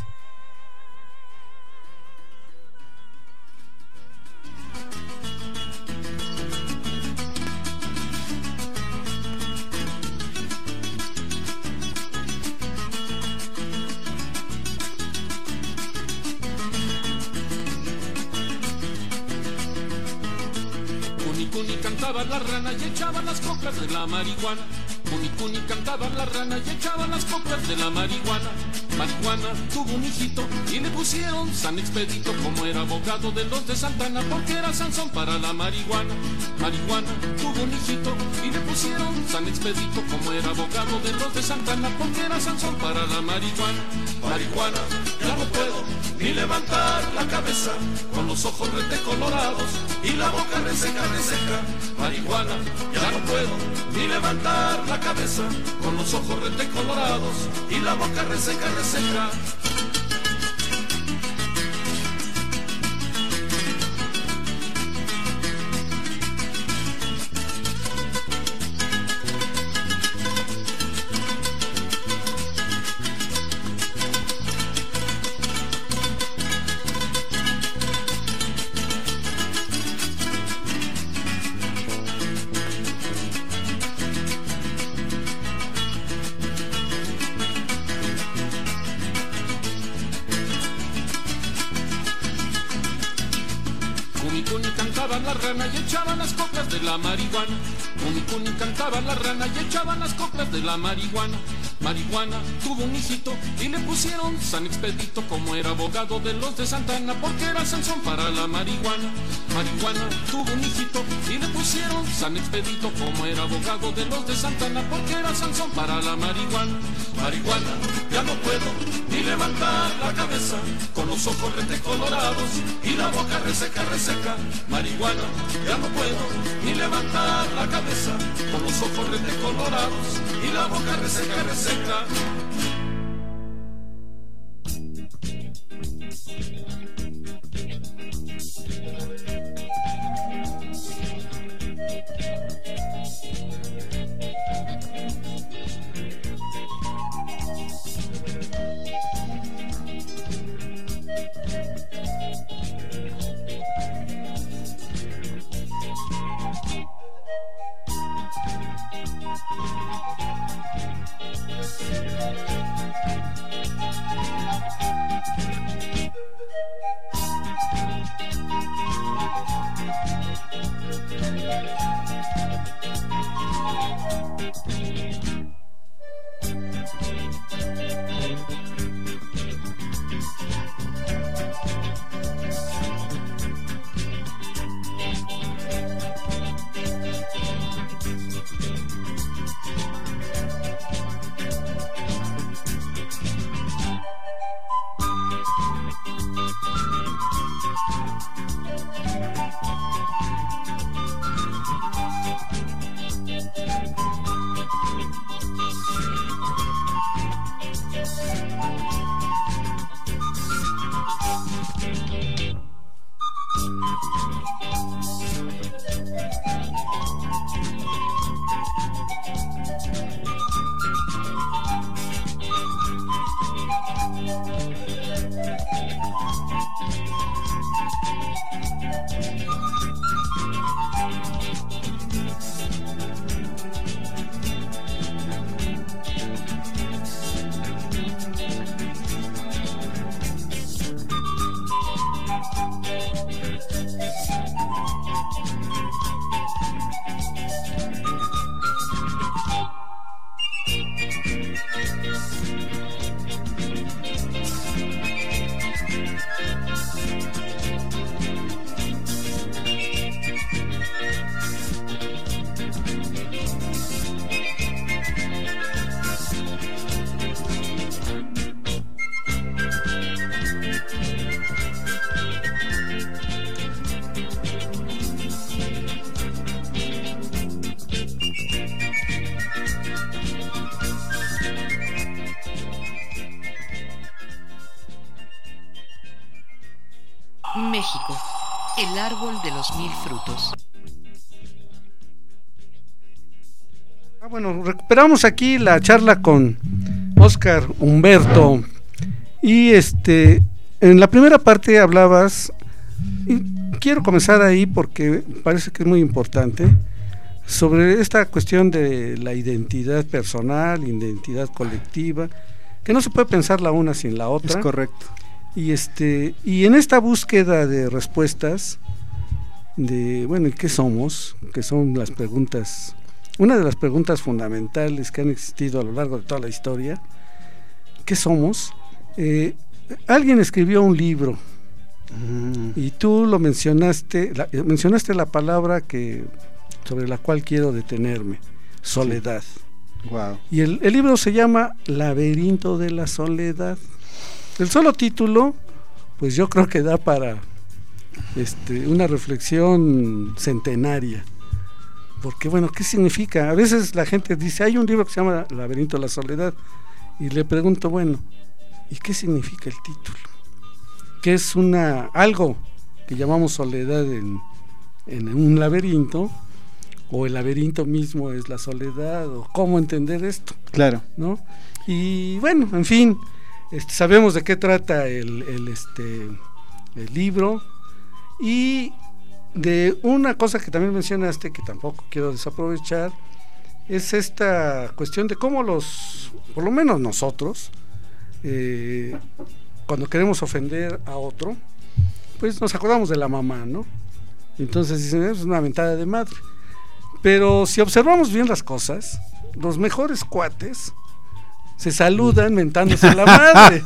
Cuni cantaban las ranas y echaban las coplas de la marihuana. Cuni cuni cantaban las ranas y echaban las coplas de la marihuana. Marihuana tuvo un hijito y le pusieron San Expedito, como era abogado de los de Santana, porque era Sansón para la marihuana. Marihuana tuvo un hijito y le pusieron San Expedito, como era abogado de los de Santana, porque era Sansón para la marihuana. Marihuana, ya no puedo ni levantar la cabeza, con los ojos rete colorados y la boca reseca, reseca. Marihuana, ya no puedo ni levantar la cabeza, con los ojos rete colorados y la boca reseca, reseca. Cuni cantaba la rana y echaban las coplas de la marihuana. Cuni Cuni cantaba la rana y echaban las coplas de la marihuana. Marihuana tuvo un hijito y le pusieron San Expedito, como era abogado de los de Santana, porque era Sansón para la marihuana. Marihuana tuvo un hijito y le pusieron San Expedito, como era abogado de los de Santana, porque era Sansón para la marihuana. Marihuana, ya no puedo ni levantar la cabeza, con los ojos rete colorados y la boca reseca, reseca. Marihuana, ya no puedo ni levantar la cabeza, con los ojos rete colorados y la boca reseca, reseca. México, el árbol de los mil frutos. Ah, bueno, recuperamos aquí la charla con Óscar Humberto y este en la primera parte hablabas, y quiero comenzar ahí porque parece que es muy importante, sobre esta cuestión de la identidad personal, identidad colectiva, que no se puede pensar la una sin la otra. Es correcto. Y este y en esta búsqueda de respuestas de, bueno, ¿qué somos? Que son las preguntas, una de las preguntas fundamentales que han existido a lo largo de toda la historia. ¿Qué somos? Eh, alguien escribió un libro mm. y tú lo mencionaste, la, mencionaste la palabra que sobre la cual quiero detenerme, soledad. Sí. Wow. Y el, el libro se llama Laberinto de la Soledad. El solo título, pues yo creo que da para este, una reflexión centenaria. Porque bueno, ¿qué significa? A veces la gente dice, hay un libro que se llama Laberinto de la Soledad, y le pregunto, bueno, ¿y qué significa el título? ¿Qué es una algo que llamamos soledad en, en un laberinto? ¿O el laberinto mismo es la soledad? ¿O cómo entender esto? Claro. ¿No? Y bueno, en fin, este, sabemos de qué trata el, el, este, el libro, y de una cosa que también mencionaste, que tampoco quiero desaprovechar, es esta cuestión de cómo los, por lo menos nosotros, eh, cuando queremos ofender a otro, pues nos acordamos de la mamá, ¿no? Entonces dicen, es una mentada de madre. Pero si observamos bien las cosas, los mejores cuates se saludan mentándose la madre.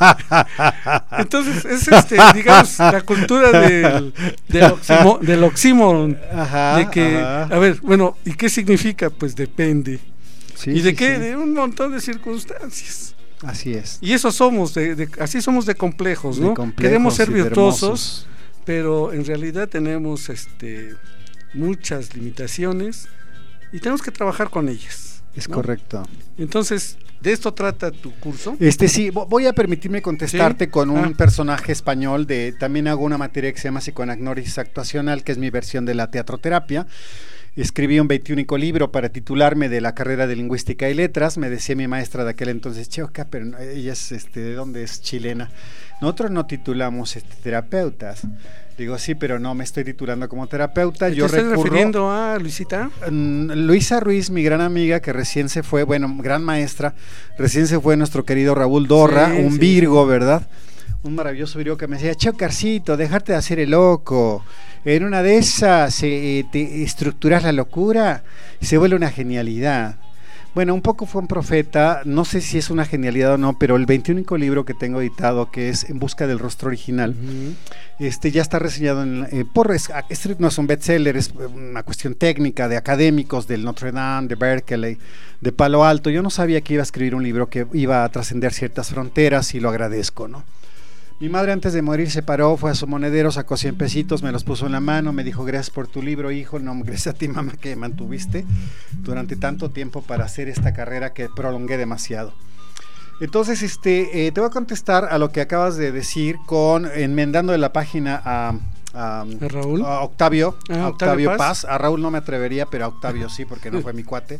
Entonces es este, digamos, la cultura del, del, oximo, del oxímoron, ajá, de que, ajá. a ver, bueno, ¿y qué significa? Pues depende. Sí, ¿Y de sí, qué? sí. De un montón de circunstancias. Así es. Y eso somos, de, de, así somos de complejos, ¿no? De complejos, queremos ser virtuosos, hermosos. Pero en realidad tenemos este muchas limitaciones y tenemos que trabajar con ellas. Es ¿no? Correcto. Entonces, ¿de esto trata tu curso? Este sí, voy a permitirme contestarte ¿Sí? con un ah. personaje español. De también hago una materia que se llama psicoanagnosis actuacional, que es mi versión de la teatroterapia. Escribí un veintiúnico libro para titularme de la carrera de Lingüística y Letras. Me decía mi maestra de aquel entonces, Cheoca, pero ella es, este, ¿de dónde es? Chilena. Nosotros no titulamos este, terapeutas. Digo, sí, pero no me estoy titulando como terapeuta. ¿Te Yo estás recurro, refiriendo a Luisita? Um, Luisa Ruiz, mi gran amiga, que recién se fue, bueno, gran maestra, recién se fue nuestro querido Raúl Dorra, sí, un sí, Virgo, sí. ¿verdad? Un maravilloso Virgo que me decía, Cheocarcito, dejarte de hacer el loco. En una de esas eh, te estructuras la locura y se vuelve una genialidad. Bueno, un poco fue un profeta, no sé si es una genialidad o no, pero el veintiúnico libro que tengo editado, que es En busca del rostro original, uh-huh. este ya está reseñado en, eh, por este no es un bestseller, es una cuestión técnica de académicos del Notre Dame, de Berkeley, de Palo Alto. Yo no sabía que iba a escribir un libro que iba a trascender ciertas fronteras y lo agradezco, ¿no? Mi madre antes de morir se paró, fue a su monedero, sacó cien pesitos, me los puso en la mano, me dijo, gracias por tu libro, hijo. No, gracias a ti, mamá, que me mantuviste durante tanto tiempo para hacer esta carrera que prolongué demasiado. Entonces, este, eh, te voy a contestar a lo que acabas de decir, con enmendando de la página a, a, ¿A Raúl? a Octavio, ah, a Octavio Paz? Paz. A Raúl no me atrevería, pero a Octavio sí, porque no fue mi cuate.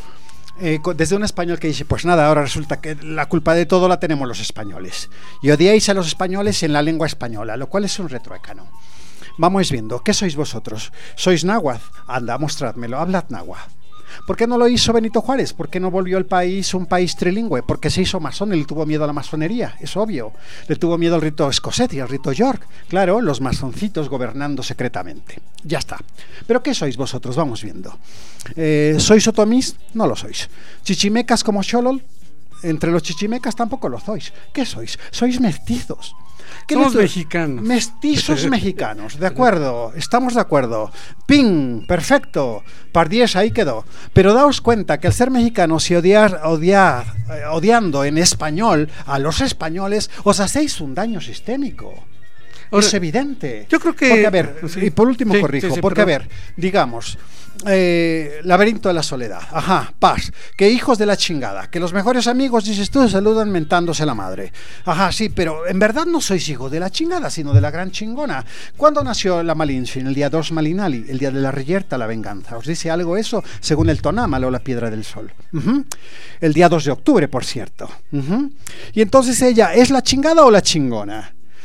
Eh, desde un español que dice, pues nada, ahora resulta que la culpa de todo la tenemos los españoles y odiáis a los españoles en la lengua española, lo cual es un retruécano. Vamos viendo, ¿qué sois vosotros? ¿Sois náhuatl? Anda, mostrádmelo, hablad náhuatl. ¿Por qué no lo hizo Benito Juárez? ¿Por qué no volvió el país un país trilingüe? Porque se hizo masón y le tuvo miedo a la masonería, es obvio. Le tuvo miedo al rito escocés y al rito York. Claro, los masoncitos gobernando secretamente. Ya está. ¿Pero qué sois vosotros? Vamos viendo. Eh, ¿Sois otomís? No lo sois. ¿Chichimecas como Xolol? Entre los chichimecas tampoco lo sois. ¿Qué sois? Sois mestizos. Somos mexicanos. Mestizos mexicanos, de acuerdo, estamos de acuerdo. Ping, perfecto, par diez ahí quedó. Pero daos cuenta que al ser mexicanos y odiar, odiar, eh, odiando en español a los españoles, os hacéis un daño sistémico. Ahora, es evidente. Yo creo que... Porque, a ver, sí, y por último sí, corrijo, sí, sí, porque perdón. a ver, digamos... Eh, laberinto de la soledad, ajá, paz, que hijos de la chingada, que los mejores amigos, dices tú, saludan mentándose la madre, ajá, sí, pero en verdad no sois hijos de la chingada, sino de la gran chingona. ¿Cuándo nació la Malinche? El día dos Malinali, el día de la reyerta, la venganza. ¿Os dice algo eso? Según el Tonámalo, la piedra del sol. Uh-huh. El día dos de octubre, por cierto. Uh-huh. Y entonces ella, ¿es la chingada o la chingona?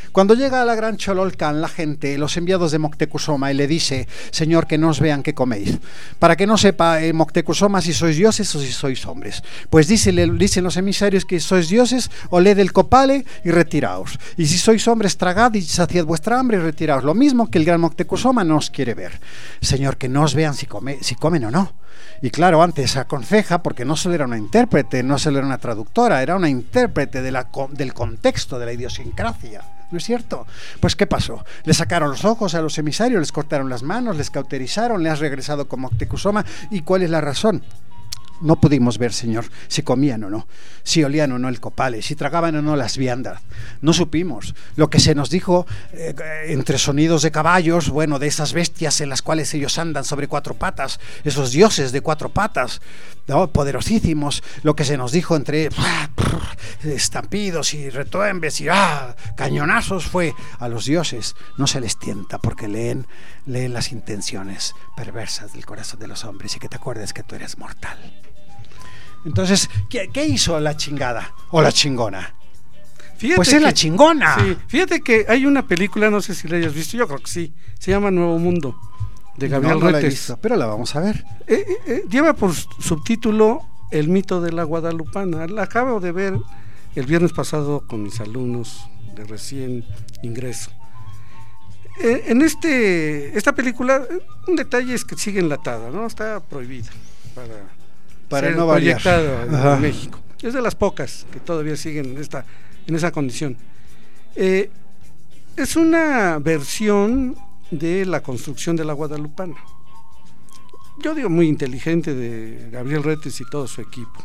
Cuando llega a la gran Chololcán la gente, los enviados de Moctezuma, y le dice, Señor, que no os vean que coméis, para que no sepa eh, Moctezuma si sois dioses o si sois hombres. Pues dice, le, dicen los emisarios que sois dioses, oled el copale y retiraos. Y si sois hombres, tragad y saciad vuestra hambre y retiraos. Lo mismo que el gran Moctezuma no os quiere ver. Señor, que no os vean si, come, si comen o no. Y claro, antes aconseja, porque no solo era una intérprete, no solo era una traductora, era una intérprete de la, del contexto, de la idiosincrasia, ¿no es cierto? Pues ¿qué pasó? Le sacaron los ojos a los emisarios, les cortaron las manos, les cauterizaron, le has regresado con Moctezuma. ¿Y cuál es la razón? No pudimos ver, Señor, si comían o no, si olían o no el copale, si tragaban o no las viandas. No supimos. Lo que se nos dijo eh, entre sonidos de caballos, bueno, de esas bestias en las cuales ellos andan sobre cuatro patas, esos dioses de cuatro patas, ¿no? Poderosísimos. Lo que se nos dijo entre ah, prr, estampidos y retuembes y ah, cañonazos fue: a los dioses no se les tienta porque leen, leen las intenciones perversas del corazón de los hombres, y que te acuerdes que tú eres mortal. Entonces, ¿qué, qué hizo la chingada o la chingona? Fíjate pues es que, la chingona. Sí, fíjate que hay una película, no sé si la hayas visto, yo creo que sí, se llama Nuevo Mundo, de Gabriel no, no Retes. La he visto, pero la vamos a ver. Eh, eh, lleva por subtítulo El mito de la Guadalupana. La acabo de ver el viernes pasado con mis alumnos de recién ingreso. Eh, en este esta película, un detalle es que sigue enlatada, ¿no? Está prohibida para... para no variar en México. Es de las pocas que todavía siguen en esta en esa condición. Eh, es una versión de la construcción de la Guadalupana. Yo digo muy inteligente, de Gabriel Retes y todo su equipo.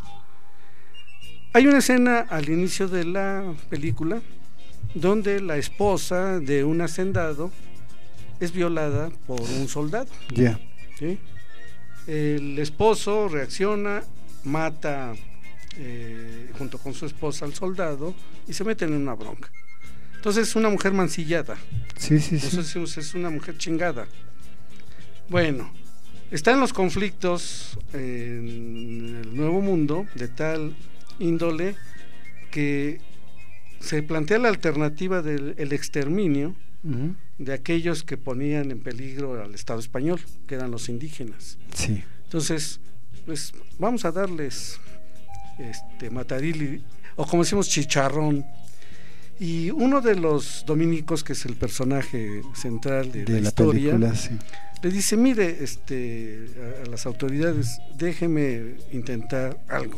Hay una escena al inicio de la película donde la esposa de un hacendado es violada por un soldado. Ya. Yeah. ¿Sí? El esposo reacciona, mata eh, junto con su esposa al soldado y se meten en una bronca. Entonces es una mujer mancillada. Sí, sí, sí. Entonces es una mujer chingada. Bueno, están los conflictos en el Nuevo Mundo de tal índole que se plantea la alternativa del el exterminio uh-huh. de aquellos que ponían en peligro al Estado español, que eran los indígenas. Sí. Entonces, pues vamos a darles este matadili, o como decimos, chicharrón. Y uno de los dominicos, que es el personaje central de, de la, la historia, película, sí. le dice: mire, este, a, a las autoridades, déjeme intentar algo.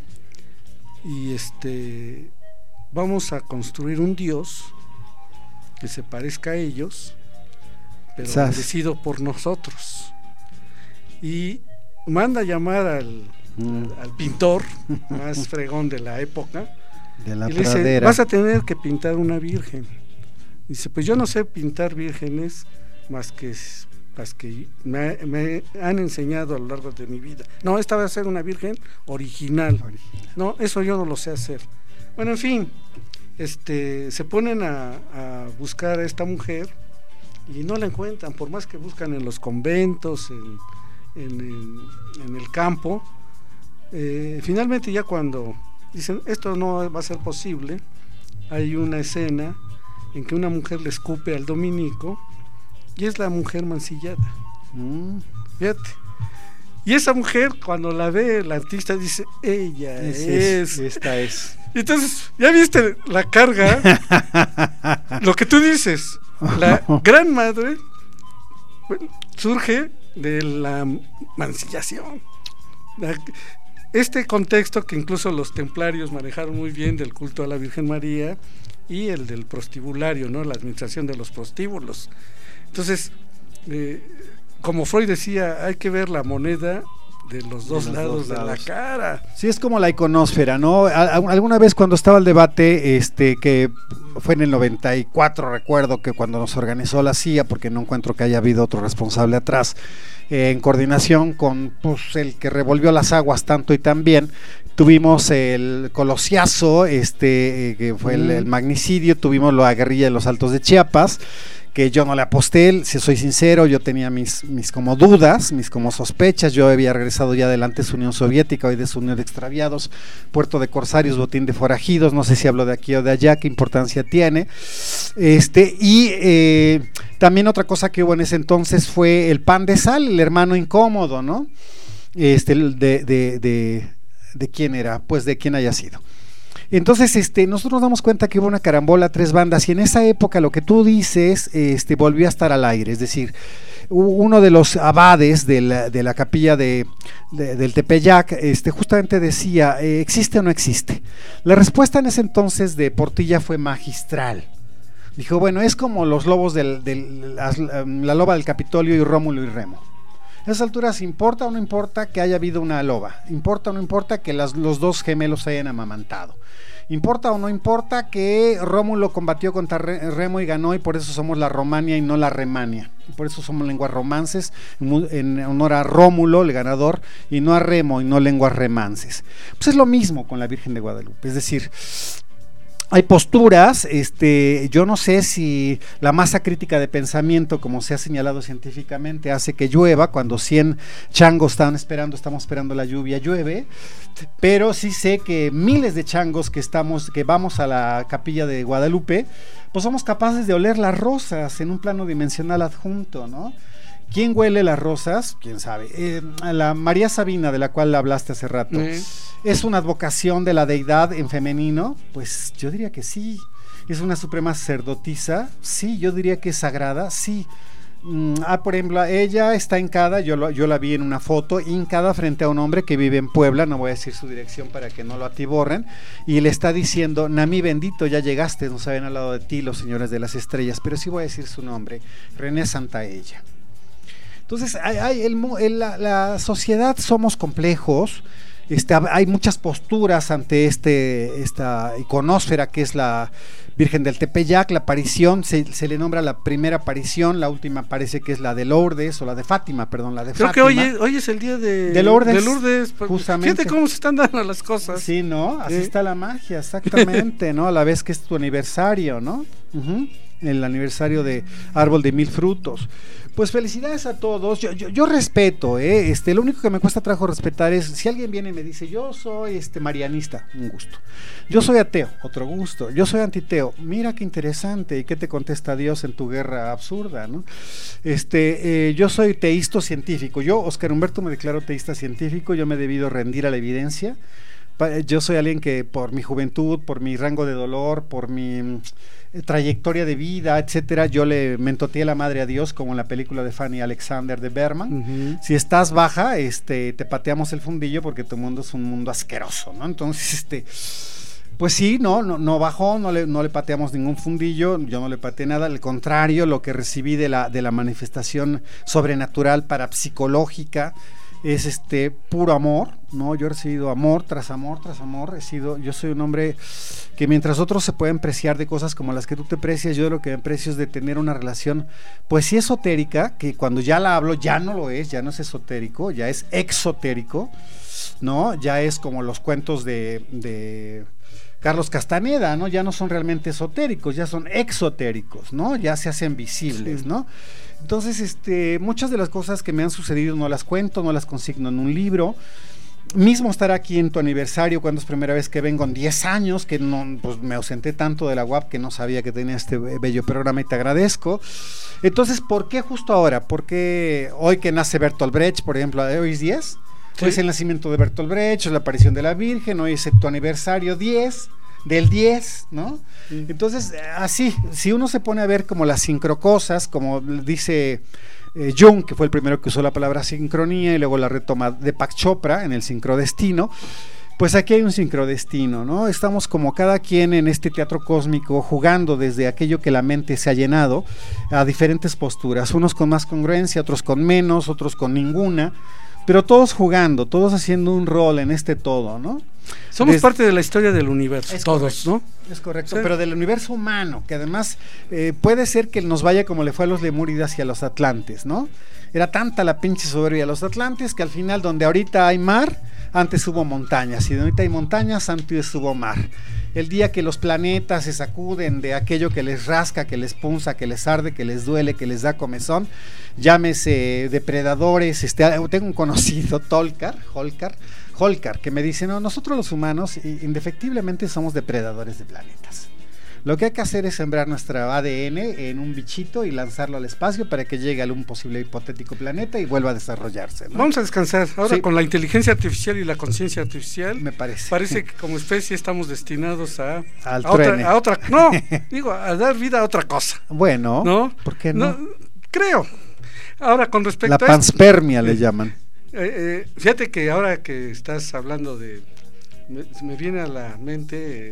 Y este vamos a construir un dios que se parezca a ellos, pero bendecido por nosotros. Y manda a llamar al, mm. al, al pintor más fregón de la época, de la y le dice: vas a tener que pintar una virgen. Dice: pues yo no sé pintar vírgenes más que, más que me, me han enseñado a lo largo de mi vida. No, esta va a ser una virgen original. original. No, eso yo no lo sé hacer. Bueno, en fin, este, se ponen a, a buscar a esta mujer y no la encuentran, por más que buscan en los conventos, en, en, en, en el campo. Eh, finalmente, ya cuando dicen esto no va a ser posible, hay una escena en que una mujer le escupe al dominico y es la mujer mancillada. Mm. Fíjate. Y esa mujer, cuando la ve el artista, dice: ella es, es. Esta es. Y entonces, ¿ya viste la carga? Lo que tú dices, la gran madre, bueno, surge de la mancillación. La, este contexto que incluso los templarios manejaron muy bien, del culto a la Virgen María y el del prostibulario, ¿no? La administración de los prostíbulos. Entonces, eh, como Freud decía, hay que ver la moneda de los dos, de los lados, dos lados de la cara. Sí, es como la iconósfera, ¿no? Alguna vez cuando estaba el debate, este, que fue en el noventa y cuatro, recuerdo que cuando nos organizó la C I A, porque no encuentro que haya habido otro responsable atrás, eh, en coordinación con pues, el que revolvió las aguas tanto y tan bien, tuvimos el colosiazo, este, eh, que fue mm. el, el magnicidio, tuvimos la guerrilla de los Altos de Chiapas, que yo no le aposté, si soy sincero, yo tenía mis, mis como dudas, mis como sospechas. Yo había regresado ya adelante de su Unión Soviética, hoy de su Unión de Extraviados, puerto de corsarios, botín de forajidos, no sé si hablo de aquí o de allá, qué importancia tiene. Este, y eh, también otra cosa que hubo en ese entonces fue el pan de sal, el hermano incómodo, ¿no? Este, de, de, de, de quién era, pues de quién haya sido. Entonces, este, nosotros nos damos cuenta que hubo una carambola, tres bandas, y en esa época lo que tú dices, este, volvió a estar al aire, es decir, uno de los abades de la, de la capilla de, de, del Tepeyac, este, justamente decía, eh, ¿existe o no existe? La respuesta en ese entonces de Portilla fue magistral. Dijo, bueno, es como los lobos del, del la, la loba del Capitolio y Rómulo y Remo. A esas alturas, ¿importa o no importa que haya habido una loba? ¿Importa o no importa que las, los dos gemelos se hayan amamantado? ¿Importa o no importa que Rómulo combatió contra Remo y ganó, y por eso somos la Romania y no la Remania? Y por eso somos lenguas romances, en honor a Rómulo, el ganador, y no a Remo, y no lenguas remances. Pues es lo mismo con la Virgen de Guadalupe, es decir, hay posturas, este, yo no sé si la masa crítica de pensamiento, como se ha señalado científicamente, hace que llueva. Cuando cien changos estaban esperando, estamos esperando la lluvia, llueve, pero sí sé que miles de changos que estamos, que vamos a la capilla de Guadalupe, pues somos capaces de oler las rosas en un plano dimensional adjunto, ¿no? ¿Quién huele las rosas? ¿Quién sabe? Eh, la María Sabina, de la cual hablaste hace rato, ¿Eh? ¿es una advocación de la deidad en femenino? Pues yo diría que sí. ¿Es una suprema sacerdotisa? Sí. Yo diría que es sagrada, sí. Mm, ah, por ejemplo, ella está hincada, yo, lo, yo la vi en una foto, hincada frente a un hombre que vive en Puebla, no voy a decir su dirección para que no lo atiborren, y le está diciendo, Nami bendito, ya llegaste, nos habían hablado de ti los señores de las estrellas, pero sí voy a decir su nombre, René Santaella. Entonces, hay, hay el, el, la, la sociedad somos complejos, este, hay muchas posturas ante este, esta iconósfera que es la Virgen del Tepeyac. La aparición, se, se le nombra la primera aparición, la última parece que es la de Lourdes, o la de Fátima, perdón, la de Creo Fátima. Creo que hoy es, hoy es el día de, de Lourdes, de Lourdes, justamente. Fíjate cómo se están dando las cosas. Sí, ¿no? Así ¿Eh? está la magia, exactamente, ¿no? A la vez que es tu aniversario, ¿no? Uh-huh. El aniversario de Árbol de Mil Frutos. Pues felicidades a todos. Yo, yo, yo respeto, ¿eh? Este, lo único que me cuesta trabajo respetar es si alguien viene y me dice, yo soy este marianista, un gusto. Yo soy ateo, otro gusto. Yo soy antiteo, mira qué interesante. ¿Y qué te contesta Dios en tu guerra absurda, ¿no? Este, eh, yo soy teísto científico. Yo, Oscar Humberto, me declaro teísta científico. Yo me he debido rendir a la evidencia. Yo soy alguien que por mi juventud, por mi rango de dolor, por mi trayectoria de vida, etcétera, yo le mentoteé la madre a Dios, como en la película de Fanny Alexander de Berman. Uh-huh. Si estás baja, este, te pateamos el fundillo porque tu mundo es un mundo asqueroso, ¿no? Entonces, este, pues sí, no, no, no bajó, no le, no le pateamos ningún fundillo, yo no le pateé nada, al contrario, lo que recibí de la, de la manifestación sobrenatural parapsicológica es este puro amor, ¿no? Yo he recibido amor tras amor tras amor, he sido, yo soy un hombre que mientras otros se pueden preciar de cosas como las que tú te precias, yo lo que me precio es de tener una relación, pues sí esotérica, que cuando ya la hablo ya no lo es, ya no es esotérico, ya es exotérico, ¿no? Ya es como los cuentos de, de Carlos Castaneda, ¿no? Ya no son realmente esotéricos, ya son exotéricos, ¿no? Ya se hacen visibles, sí. ¿no? Entonces, este, muchas de las cosas que me han sucedido no las cuento, no las consigno en un libro. Mismo estar aquí en tu aniversario, cuando es primera vez que vengo en diez años, que no, pues me ausenté tanto de la U A P que no sabía que tenía este bello programa y te agradezco. Entonces, ¿por qué justo ahora? ¿Por qué hoy que nace Bertolt Brecht, por ejemplo, hoy es diez? Sí. Hoy es el nacimiento de Bertolt Brecht, es la aparición de la Virgen, hoy es tu aniversario diez, del diez, ¿no? Sí. Entonces, así, si uno se pone a ver como las sincrocosas, como dice eh, Jung, que fue el primero que usó la palabra sincronía y luego la retoma de Deepak Chopra en el sincrodestino, pues aquí hay un sincrodestino, ¿no? Estamos como cada quien en este teatro cósmico jugando desde aquello que la mente se ha llenado a diferentes posturas, unos con más congruencia, otros con menos, otros con ninguna, pero todos jugando, todos haciendo un rol en este todo, ¿no? Somos Desde, parte de la historia del universo, es todos, correcto, ¿no? Es correcto, sí. Pero del universo humano, que además eh, puede ser que nos vaya como le fue a los lemúridas y a los atlantes, ¿no? Era tanta la pinche soberbia de los atlantes que al final donde ahorita hay mar, antes hubo montañas, y donde ahorita hay montañas, antes hubo mar. El día que los planetas se sacuden de aquello que les rasca, que les punza, que les arde, que les duele, que les da comezón, llámese depredadores, este, tengo un conocido, Tolkar, Holkar, Holkar, que me dice, no, nosotros los humanos indefectiblemente somos depredadores de planetas. Lo que hay que hacer es sembrar nuestra A D N en un bichito y lanzarlo al espacio para que llegue a un posible hipotético planeta y vuelva a desarrollarse, ¿no? Vamos a descansar. Ahora Sí. con la inteligencia artificial y la conciencia artificial, Me parece. parece que como especie estamos destinados a, Al a, otra, truene. a otra, no, digo, a dar vida a otra cosa. Bueno, ¿No? ¿por qué no? Creo. Ahora con respecto La a esto, panspermia le llaman. eh, eh, fíjate que ahora que estás hablando de, me, me viene a la mente eh,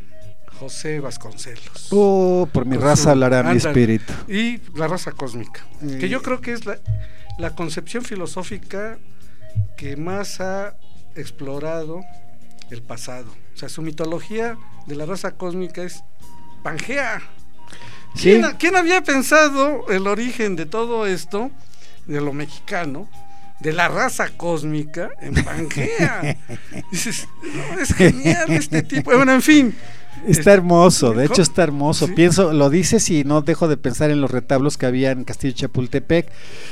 José Vasconcelos. Oh, por mi Con raza su- hablará mi ándale. espíritu. Y la raza cósmica, Eh. que yo creo que es la, la concepción filosófica que más ha explorado el pasado. O sea, su mitología de la raza cósmica es Pangea. Sí. ¿Quién, ¿Quién había pensado el origen de todo esto, de lo mexicano, de la raza cósmica en Pangea? Dices, no, es genial este tipo. Bueno, en fin. Está Este, hermoso, de ¿cómo? hecho está hermoso. Sí. Pienso, lo dices y no dejo de pensar en los retablos que había en Castillo de Chapultepec,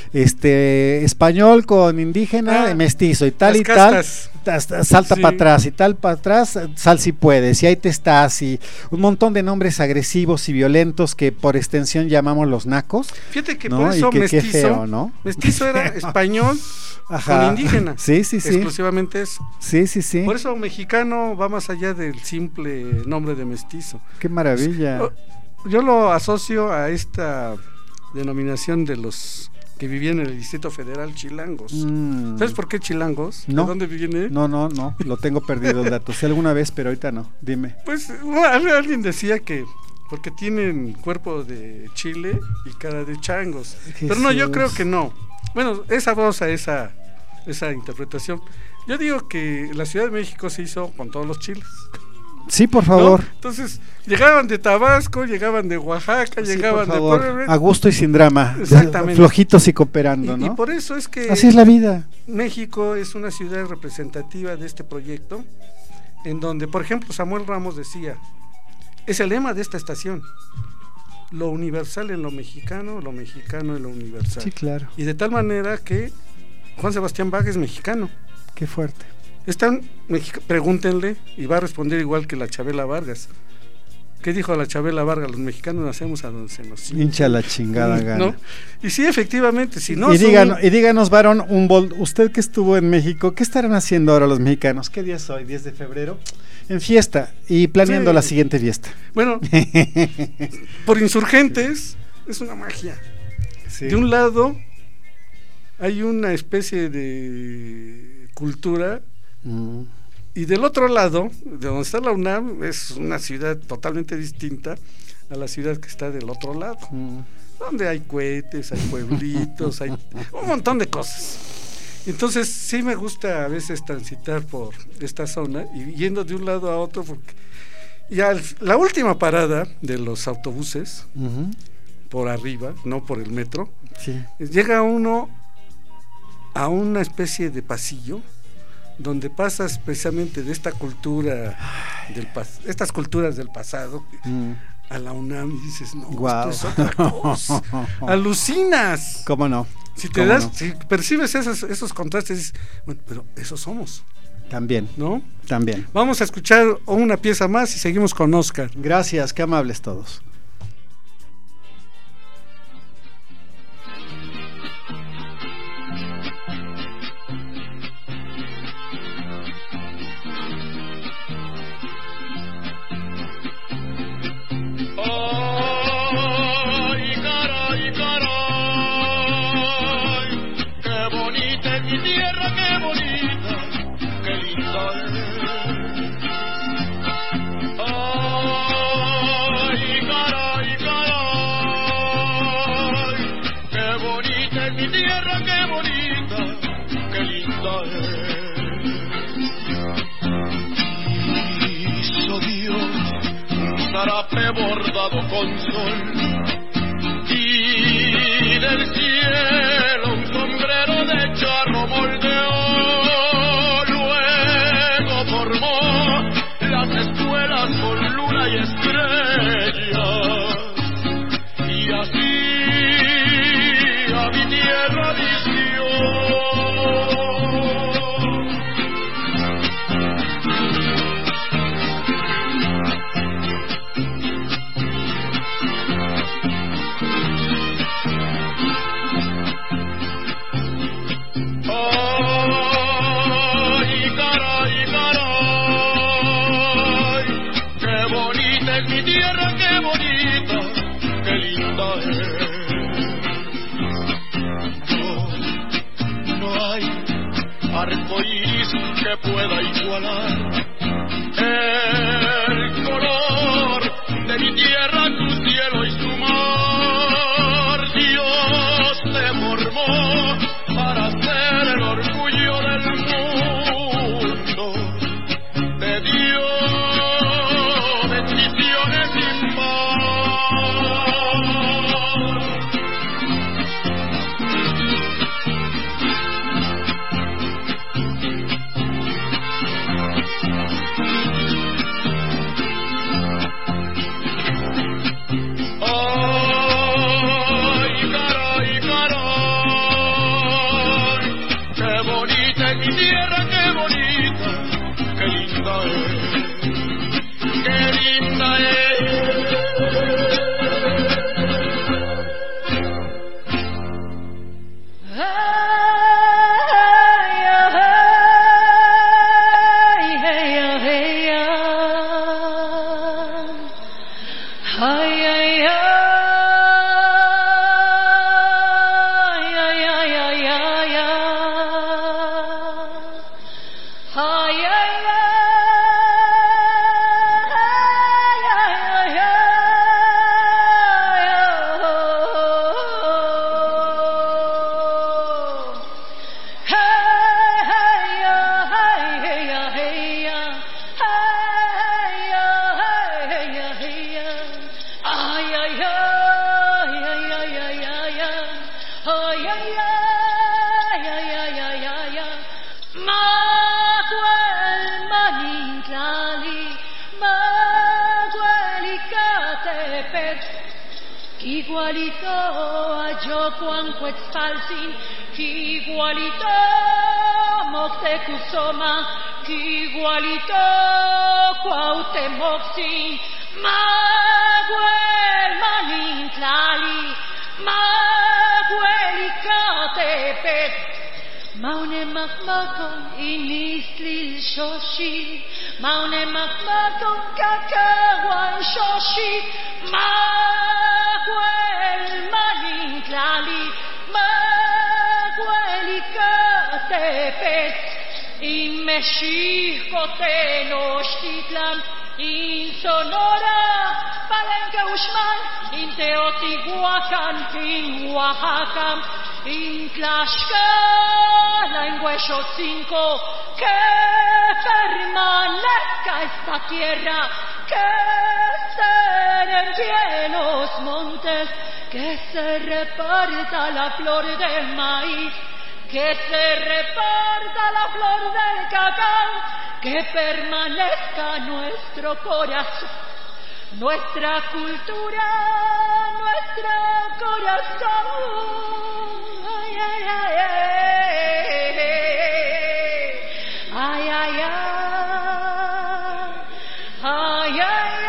este español con indígena, Ah, mestizo y tal las y castas. tal, hasta- salta Sí. para atrás y tal para atrás, sal si puedes, y ahí te estás, y un montón de nombres agresivos y violentos que por extensión llamamos los nacos. Fíjate que ¿no? por eso Y que qué mestizo, feo, ¿no? mestizo era español Ajá. con indígena. Sí, sí, sí. Exclusivamente eso. Sí, sí, sí. Por eso mexicano va más allá del simple nombre de mestizo. Qué maravilla. Yo- Yo lo asocio a esta denominación de los que vivían en el Distrito Federal, chilangos. Mm. ¿Sabes por qué chilangos? No. ¿De dónde viene? No, no, no, lo tengo perdido el dato. Sí, alguna vez, pero ahorita no. Dime. Pues bueno, alguien decía que porque tienen cuerpo de chile y cara de changos. Pero no, yo Jesús. creo que no. Bueno, es sabrosa esa, esa interpretación. Yo digo que la Ciudad de México se hizo con todos los chiles. Sí, por ¿no? favor. Entonces, llegaban de Tabasco, llegaban de Oaxaca, Sí, llegaban por favor. de Puebla. A gusto y sin drama. Exactamente. Flojitos y cooperando, Y, ¿no? y por eso es que Así es la vida. México es una ciudad representativa de este proyecto, en donde, por ejemplo, Samuel Ramos decía, es el lema de esta estación, lo universal en lo mexicano, lo mexicano en lo universal. Sí, claro. Y de tal manera que Juan Sebastián Bach es mexicano. Qué fuerte. Están, mexica- pregúntenle, y va a responder igual que la Chabela Vargas. ¿Qué dijo la Chabela Vargas? Los mexicanos nacemos a donde se nos Hincha la chingada gana. ¿no? Y sí, efectivamente, si no y, son- díganos, y díganos, varón, un bol, usted que estuvo en México, ¿qué estarán haciendo ahora los mexicanos? ¿Qué día es hoy? ¿diez de febrero? En fiesta y planeando Sí. la siguiente fiesta. Bueno, por insurgentes es una magia. Sí. De un lado hay una especie de cultura Mm. y del otro lado, de donde está la UNAM, es una ciudad totalmente distinta a la ciudad que está del otro lado, Mm. donde hay cohetes, hay pueblitos, hay un montón de cosas. Entonces sí me gusta a veces transitar por esta zona y yendo de un lado a otro, porque y al- la última parada de los autobuses Ujú. por arriba, no por el metro, Sí. llega uno a una especie de pasillo donde pasas precisamente de esta cultura del pas- estas culturas del pasado Mm. a la UNAM y dices, no, Guau. esto es otra cosa. Alucinas. ¿Cómo no? Si te ¿Cómo das, no? si percibes esos, esos contrastes, dices, bueno, pero eso somos, También, ¿no? también. Vamos a escuchar una pieza más y seguimos con Oscar. Gracias, qué amables todos. Ay, caray, caray, qué bonita es mi tierra, qué bonita, qué linda es. Ay, caray, caray, qué bonita es mi tierra, qué bonita, qué linda es. Hizo Dios zarape bordado con sol y del cielo un sombrero de charro moldeó, luego formó las escuelas con luna y estrellas y así a mi tierra vistió. linda es. No, no hay arcoíris que pueda igualar el color de mi tierra, tu cielo y su mar. Dios te formó para ser el orgullo del mundo, te dio bendiciones sin par. Igualito a Yocuan Quetzaltzin, igualito Moctezuma, igualito Cuauhtémoc, Maguel Manintlali, Maguel Icatepec, Maune Macmacon Inistlil Xochitl, Maune Macmacon Cacahuan Xochitl, Maguel Manintlali, Maguel Icatepec, in Mexico Tenochtitlan, in Sonora Palenque Uxmal, in Teotihuacan, in Oaxaca, in Tlaxcala, en Huexotzinco, que permanezca esta tierra, que se envíen los montes, que se reparta la flor del maíz, que se reparta la flor del cacao, que permanezca nuestro corazón, nuestra cultura, nuestro corazón. Ay, ay, ay, ay, ay, ay, ay, ay, ay.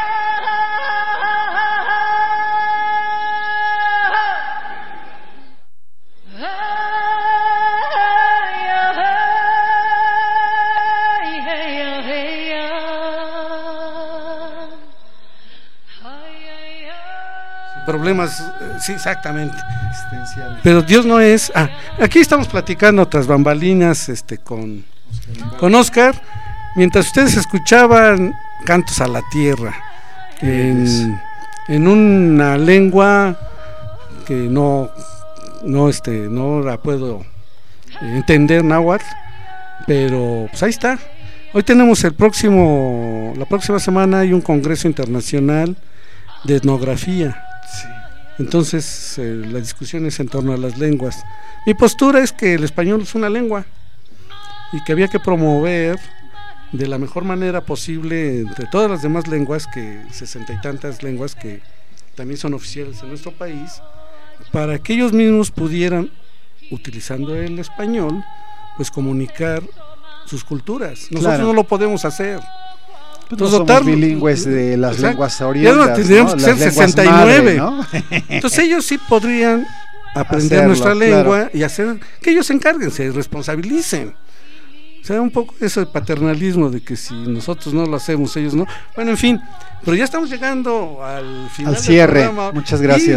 Problemas, sí, exactamente. Pero Dios no es. Ah, aquí estamos platicando tras bambalinas, este, con, con Oscar, mientras ustedes escuchaban Cantos a la Tierra en, en una lengua que no, no, este, no la puedo entender, náhuatl, pero pues ahí está. Hoy tenemos el próximo, la próxima semana hay un congreso internacional de etnografía. Sí. Entonces eh, la discusión es en torno a las lenguas. Mi postura es que el español es una lengua y que había que promover de la mejor manera posible entre todas las demás lenguas, que sesenta y tantas lenguas que también son oficiales en nuestro país, para que ellos mismos pudieran, utilizando el español, pues comunicar sus culturas. Nosotros claro. no lo podemos hacer. Pues no somos dotar, bilingües de las exacto. lenguas orientales, ya no tendríamos ¿no? que ser sesenta y nueve, madre, ¿no? Entonces ellos sí podrían aprender hacerlo, nuestra lengua, claro. y hacer que ellos se encarguen, se responsabilicen. O sea, un poco eso de paternalismo de que si nosotros no lo hacemos, ellos no. Bueno, en fin, pero ya estamos llegando al final al cierre. Del programa. Muchas gracias.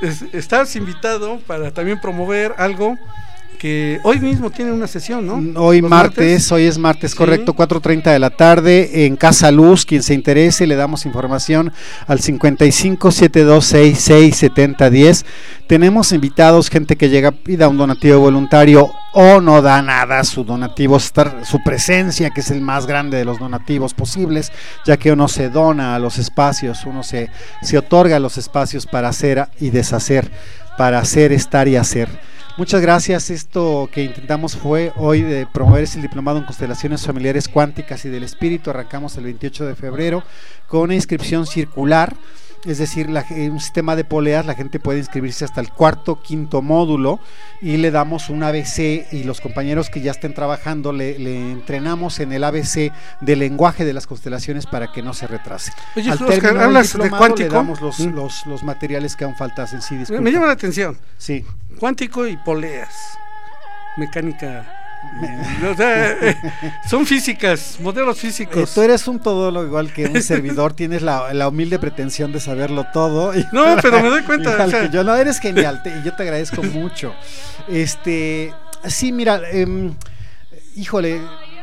es, estás invitado para también promover algo que hoy mismo tiene una sesión, ¿no? Hoy martes, martes, hoy es martes, sí. Correcto, cuatro treinta de la tarde en Casa Luz. Quien se interese, le damos información al cincuenta y cinco, setenta y dos sesenta y seis, setenta, diez. Tenemos invitados, gente que llega y da un donativo voluntario o no da nada, su donativo, su presencia, que es el más grande de los donativos posibles, ya que uno se dona a los espacios, uno se, se otorga a los espacios para hacer y deshacer, para hacer, estar y hacer. Muchas gracias. Esto que intentamos fue hoy de promover el diplomado en constelaciones familiares cuánticas y del espíritu. Arrancamos el veintiocho de febrero con una inscripción circular, es decir, la, un sistema de poleas. La gente puede inscribirse hasta el cuarto, quinto módulo y le damos un A B C, y los compañeros que ya estén trabajando le, le entrenamos en el A B C del lenguaje de las constelaciones para que no se retrase. Oye, al Oscar, ¿hablas de cuántico? Le damos los, mm. los, los materiales que aún faltan en sí. Disculpa. Me llama la atención. Sí. Cuántico y poleas, mecánica, o sea, eh, son físicas, modelos físicos. Eh, tú eres un todólogo igual que un servidor, tienes la, la humilde pretensión de saberlo todo. Y, no, pero me doy cuenta. O sea, que yo no, eres genial, te, y yo te agradezco mucho. Este, sí, mira, eh, híjole.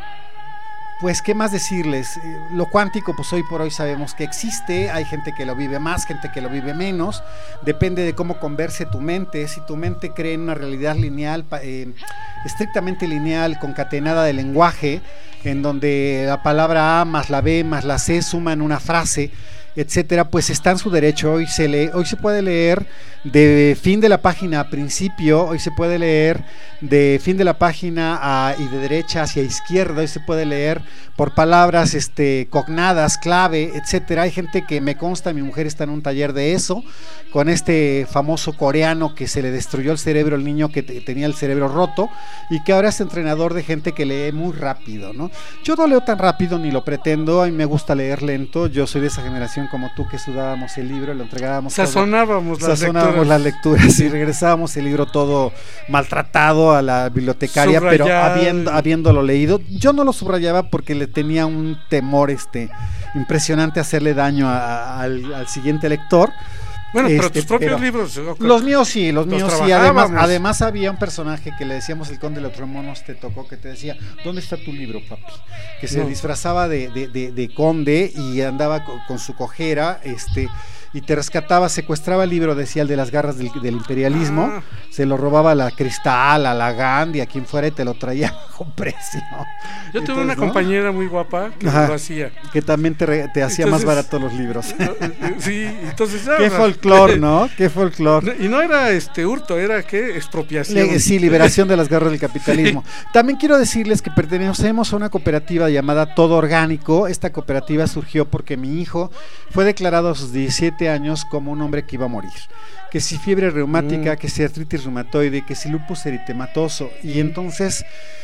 Pues, ¿qué más decirles? Lo cuántico, pues hoy por hoy sabemos que existe, hay gente que lo vive más, gente que lo vive menos, depende de cómo converse tu mente. Si tu mente cree en una realidad lineal, eh, estrictamente lineal, concatenada de lenguaje, en donde la palabra A más la B más la C suman una frase, etcétera, pues está en su derecho. Hoy se lee, hoy se puede leer de fin de la página a principio, hoy se puede leer de fin de la página a, y de derecha hacia izquierda, hoy se puede leer por palabras este, cognadas, clave, etcétera. Hay gente que me consta, mi mujer está en un taller de eso, con este famoso coreano que se le destruyó el cerebro al niño que te, tenía el cerebro roto, y que ahora es entrenador de gente que lee muy rápido, ¿no? Yo no leo tan rápido ni lo pretendo, a mí me gusta leer lento, yo soy de esa generación como tú que sudábamos el libro, lo entregábamos sazonábamos todo, las sazonábamos lecturas. las lecturas y regresábamos el libro todo maltratado a la bibliotecaria, subrayado. Pero habiendo, habiéndolo leído, yo no lo subrayaba porque le tenía un temor este impresionante a hacerle daño a, a, al, al siguiente lector. Bueno, este, pero tus propios pero libros. Okay. Los míos sí, los, los míos sí. Además, además había un personaje que le decíamos el conde de los Remonos, te tocó, que te decía, ¿dónde está tu libro, papi? Que se no. disfrazaba de, de, de, de conde y andaba con, con su cojera, este, y te rescataba, secuestraba el libro, decía el de las garras del, del imperialismo, ah. se lo robaba a la Cristal, a la Gandhi, a quien fuera, y te lo traía bajo precio. Yo Entonces, tuve una ¿no? compañera muy guapa que Ajá, lo hacía. Que también te, te hacía entonces, más barato los libros. Sí, entonces... Qué folclor, ¿no? Qué folclor. Y no era este hurto, era ¿qué? Expropiación. Le, sí, liberación de las garras del capitalismo. Sí. También quiero decirles que pertenecemos a una cooperativa llamada Todo Orgánico. Esta cooperativa surgió porque mi hijo fue declarado a sus diecisiete años como un hombre que iba a morir, que si fiebre reumática, mm. que si artritis reumatoide, que si lupus eritematoso, y entonces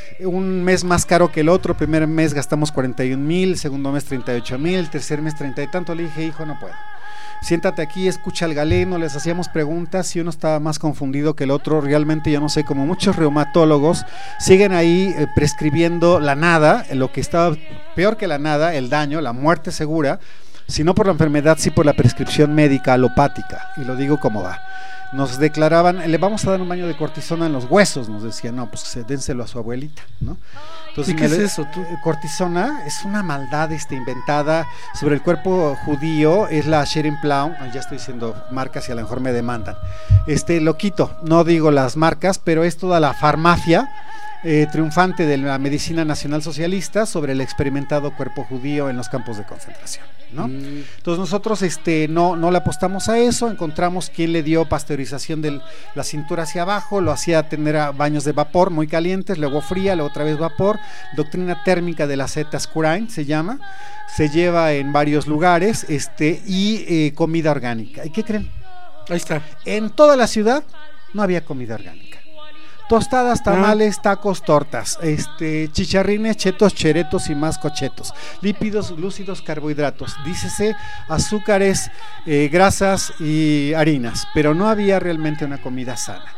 un mes más caro que el otro. Primer mes gastamos cuarenta y un mil, segundo mes treinta y ocho mil, tercer mes treinta y tanto. Le dije, hijo, no puedo, siéntate aquí, escucha al galeno. Les hacíamos preguntas y uno estaba más confundido que el otro. Realmente yo no sé, como muchos reumatólogos siguen ahí eh, prescribiendo la nada, lo que estaba peor que la nada, el daño, la muerte segura, si no por la enfermedad, sí por la prescripción médica alopática, y lo digo como va. Nos declaraban, le vamos a dar un baño de cortisona en los huesos, nos decían, no, pues dénselo a su abuelita, ¿no? Entonces, ¿y qué es eso? ¿Tú? Cortisona es una maldad este, inventada sobre el cuerpo judío, es la Sharon Plow, ya estoy diciendo marcas y a lo mejor me demandan, este, lo quito, no digo las marcas, pero es toda la farmacia eh, triunfante de la medicina nacional socialista sobre el experimentado cuerpo judío en los campos de concentración, ¿no? Mm. Entonces nosotros este, no, no le apostamos a eso. Encontramos quien le dio pasteurización de la cintura hacia abajo, lo hacía tener a baños de vapor muy calientes, luego fría, luego otra vez vapor, doctrina térmica de la Zeta-Scurain se llama, se lleva en varios lugares, este, y eh, comida orgánica. ¿Y qué creen? Ahí está. En toda la ciudad no había comida orgánica. Tostadas, tamales, tacos, tortas, este, chicharrines, chetos, cheretos y más cochetos, lípidos, glúcidos, carbohidratos, dícese azúcares, eh, grasas y harinas, pero no había realmente una comida sana.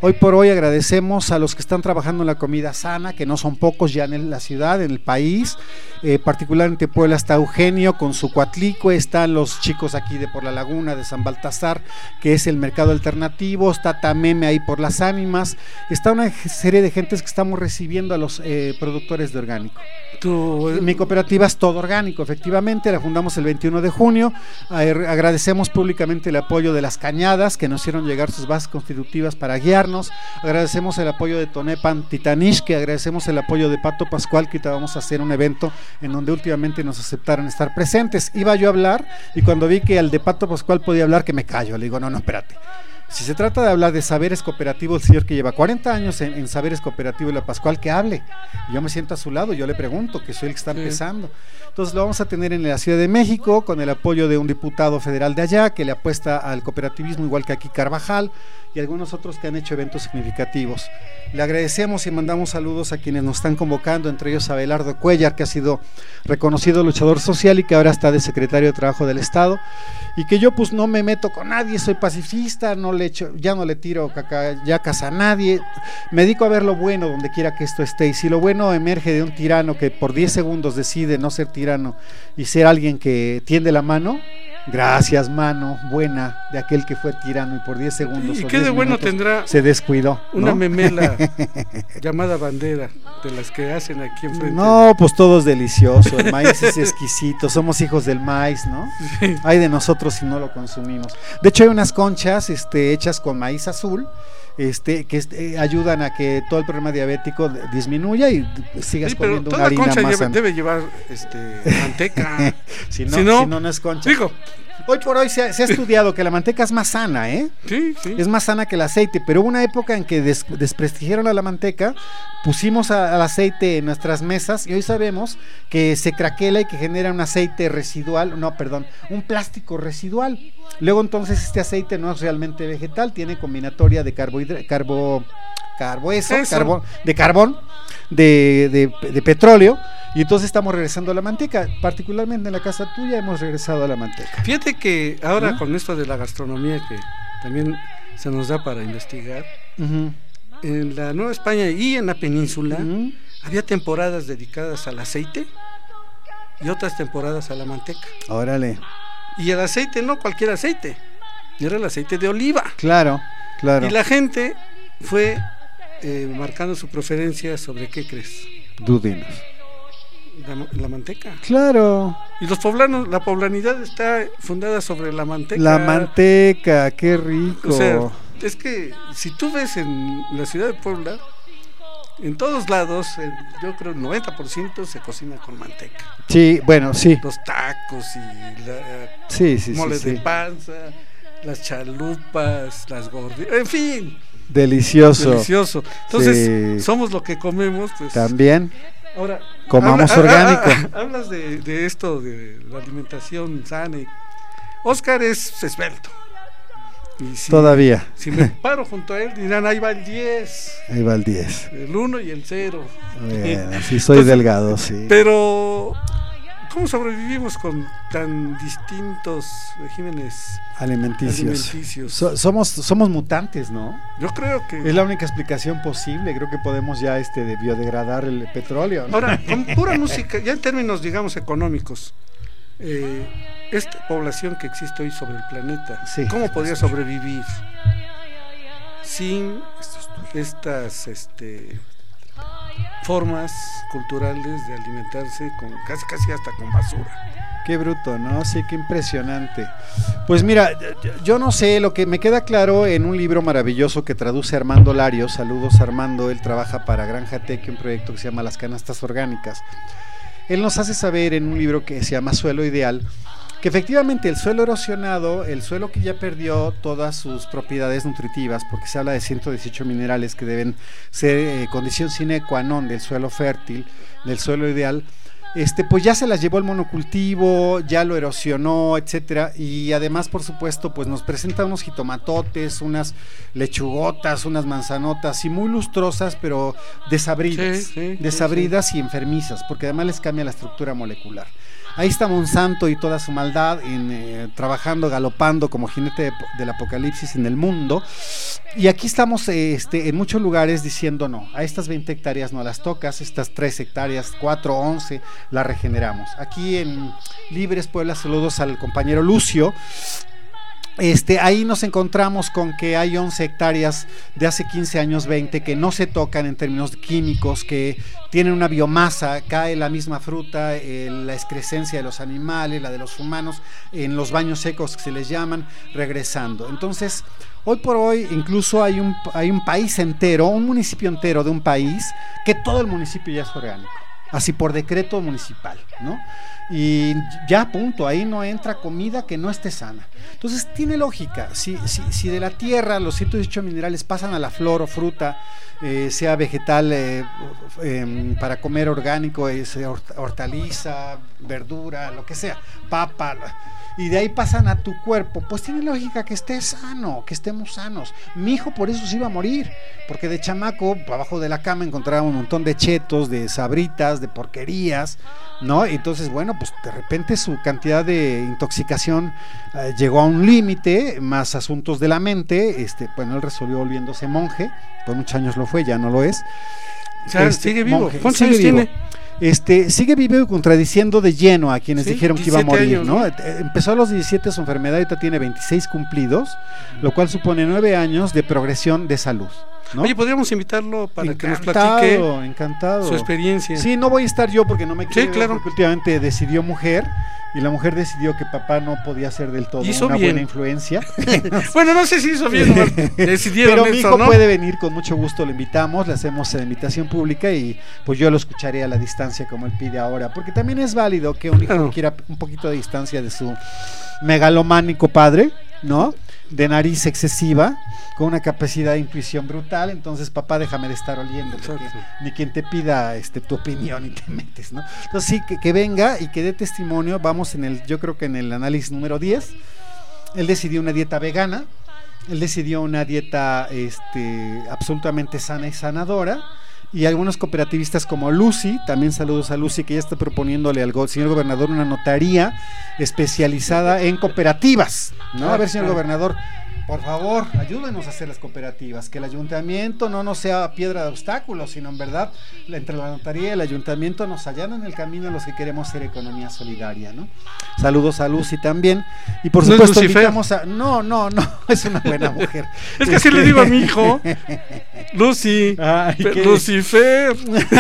Hoy por hoy agradecemos a los que están trabajando en la comida sana, que no son pocos ya en la ciudad, en el país, eh, particularmente Puebla está Eugenio con su cuatlicue, están los chicos aquí de por la Laguna, de San Baltasar, que es el mercado alternativo, está Tameme ahí por las Ánimas, está una serie de gentes que estamos recibiendo a los eh, productores de orgánico. Tu, eh, Mi cooperativa es Todo Orgánico, efectivamente, la fundamos el veintiuno de junio, eh, agradecemos públicamente el apoyo de las Cañadas, que nos hicieron llegar sus bases constitutivas para guiarnos, agradecemos el apoyo de Tonepan Titanish, que agradecemos el apoyo de Pato Pascual, que ahorita vamos a hacer un evento en donde últimamente nos aceptaron estar presentes. Iba yo a hablar y cuando vi que al de Pato Pascual podía hablar, que me callo, le digo, no, no, espérate. Si se trata de hablar de saberes cooperativos, el señor que lleva cuarenta años en, en saberes cooperativos, la Pascual, que hable. Yo me siento a su lado, yo le pregunto, que soy el que está empezando. Entonces lo vamos a tener en la Ciudad de México, con el apoyo de un diputado federal de allá, que le apuesta al cooperativismo, igual que aquí Carvajal, y algunos otros que han hecho eventos significativos. Le agradecemos y mandamos saludos a quienes nos están convocando, entre ellos a Abelardo Cuellar, que ha sido reconocido luchador social y que ahora está de secretario de Trabajo del Estado, y que yo pues no me meto con nadie, soy pacifista, no le echo, ya no le tiro caca, yacas a nadie, me dedico a ver lo bueno donde quiera que esto esté, y si lo bueno emerge de un tirano que por diez segundos decide no ser tirano y ser alguien que tiende la mano, gracias, mano buena de aquel que fue tirano y por diez segundos y qué de bueno tendrá se descuidó, ¿no? Una memela llamada bandera, de las que hacen aquí enfrente. No, pues todo es delicioso, el maíz es exquisito, somos hijos del maíz, ¿no? Sí. Hay de nosotros si no lo consumimos. De hecho hay unas conchas este, hechas con maíz azul, Este, que este, ayudan a que todo el problema diabético disminuya y sigas sí, comiendo una harina más lleva, debe llevar este, manteca. si, no, si, no, si no, no es concha. Digo, hoy por hoy se ha, se ha estudiado que la manteca es más sana, ¿eh? Sí, sí. Es más sana que el aceite, pero hubo una época en que des, desprestigiaron a la manteca, pusimos a, al aceite en nuestras mesas y hoy sabemos que se craquela y que genera un aceite residual, no, perdón, un plástico residual. Luego entonces este aceite no es realmente vegetal, tiene combinatoria de carbohidratos, carbo, carbo eso, eso. Carbón, de carbón, de, de, de petróleo, y entonces estamos regresando a la manteca, particularmente en la casa tuya hemos regresado a la manteca. Fíjate que ahora ¿no? Con esto de la gastronomía que también se nos da para investigar, uh-huh. En la Nueva España y en la península uh-huh. había temporadas dedicadas al aceite y otras temporadas a la manteca. Órale. Y el aceite no cualquier aceite, era el aceite de oliva. Claro, claro. Y la gente fue eh, marcando su preferencia sobre qué crees. Dudinos. La, la manteca. Claro. Y los poblanos, la poblanidad está fundada sobre la manteca. La manteca, qué rico. O sea, es que si tú ves en la ciudad de Puebla, en todos lados, yo creo el noventa por ciento se cocina con manteca. Sí, bueno, sí. Los tacos y la sí, sí, moles sí, de sí. panza, las chalupas, las gorditas, en fin. Delicioso. Delicioso. Entonces, sí. Somos lo que comemos, pues. También. Ahora, comamos habla, orgánico. Habla, habla, hablas de, de esto, de la alimentación sana. Y Oscar es esbelto. Y si, Todavía. Si me paro junto a él, dirán, ahí va el diez. Ahí va el diez. El uno y el cero. Bueno, sí, soy Entonces, delgado, sí. Pero, ¿cómo sobrevivimos con tan distintos regímenes alimenticios? alimenticios? So, somos, somos mutantes, ¿no? Yo creo que... Es la única explicación posible. Creo que podemos ya este, de biodegradar el petróleo, ¿no? Ahora, con pura música, ya en términos, digamos, económicos, eh, esta población que existe hoy sobre el planeta, sí, ¿cómo podría sobrevivir sin estas este, formas culturales de alimentarse con casi casi hasta con basura? Qué bruto, ¿no? Sí, qué impresionante. Pues mira, yo no sé, lo que me queda claro en un libro maravilloso que traduce Armando Lario, saludos Armando, él trabaja para Granja Tech, un proyecto que se llama Las Canastas Orgánicas. Él nos hace saber en un libro que se llama Suelo Ideal, que efectivamente el suelo erosionado, el suelo que ya perdió todas sus propiedades nutritivas, porque se habla de ciento dieciocho minerales que deben ser eh, condición sine qua non del suelo fértil, del suelo ideal, este, pues ya se las llevó el monocultivo, ya lo erosionó, etcétera, y además, por supuesto, pues nos presenta unos jitomatotes, unas lechugotas, unas manzanotas, y muy lustrosas, pero desabridas, sí, sí, desabridas sí, sí. y enfermizas, porque además les cambia la estructura molecular. Ahí está Monsanto y toda su maldad en, eh, trabajando, galopando como jinete de, del apocalipsis en el mundo. Y aquí estamos eh, este, en muchos lugares diciendo no, a estas veinte hectáreas no las tocas, estas tres hectáreas, cuatro, once, las regeneramos. Aquí en Libres Puebla, saludos al compañero Lucio. Este, ahí nos encontramos con que hay once hectáreas de hace quince años, veinte, que no se tocan en términos químicos, que tienen una biomasa, cae la misma fruta, eh, la excrescencia de los animales, la de los humanos, en los baños secos que se les llaman, regresando. Entonces, hoy por hoy incluso hay un, hay un país entero, un municipio entero de un país, que todo el municipio ya es orgánico, así por decreto municipal, ¿no? Y ya punto, ahí no entra comida que no esté sana. Entonces tiene lógica, si, si, si de la tierra los ciento dieciocho minerales pasan a la flor o fruta, eh, sea vegetal eh, eh, para comer orgánico, eh, sea hortaliza, verdura, lo que sea, papa, y de ahí pasan a tu cuerpo, pues tiene lógica que estés sano, que estemos sanos. Mi hijo por eso se iba a morir, porque de chamaco, abajo de la cama encontraba un montón de chetos, de sabritas, de porquerías, ¿no? Entonces, bueno, pues de repente su cantidad de intoxicación eh, llegó a un límite, más asuntos de la mente. Este, bueno, él resolvió volviéndose monje, por muchos años lo fue, ya no lo es. O sea, este, sigue vivo. monje, ¿Cuántos sigue años vivo. tiene? Este, sigue vivo y contradiciendo de lleno a quienes ¿Sí? dijeron que iba a morir, años, ¿no? ¿no? Empezó a los diecisiete su enfermedad, ahorita tiene veintiséis cumplidos, lo cual supone nueve años de progresión de salud, ¿no? Oye, podríamos invitarlo para encantado, que nos platique encantado. su experiencia. Sí, no voy a estar yo porque no me quiero, sí, claro. porque últimamente decidió mujer y la mujer decidió que papá no podía ser del todo hizo una bien. buena influencia. Bueno, no sé si hizo bien, no, decidieron pero mi eso, hijo ¿no? puede venir con mucho gusto, lo invitamos, le hacemos la invitación pública y pues yo lo escucharé a la distancia como él pide ahora, porque también es válido que un hijo Claro. quiera un poquito de distancia de su megalománico padre, ¿no? De nariz excesiva, con una capacidad de intuición brutal. Entonces, papá, déjame de estar oliendo, porque Exacto. ni quien te pida este tu opinión y te metes, ¿no? Entonces sí, que, que venga y que dé testimonio. Vamos en el, yo creo que en el análisis número diez. Él decidió una dieta vegana, él decidió una dieta este absolutamente sana y sanadora. Y algunos cooperativistas como Lucy, también saludos a Lucy, que ya está proponiéndole al go- señor gobernador una notaría especializada en cooperativas, ¿no? A ver, señor gobernador, por favor, ayúdenos a hacer las cooperativas, que el ayuntamiento no nos sea piedra de obstáculo, sino en verdad, la- entre la notaría y el ayuntamiento nos allanan el camino a los que queremos ser economía solidaria, ¿no? Saludos a Lucy también, y por ¿No es supuesto Lucifer? invitamos a... No, no, no, es una buena mujer. Es que así le digo a mi hijo, Lucy, Ay, pe- qué- Lucifer.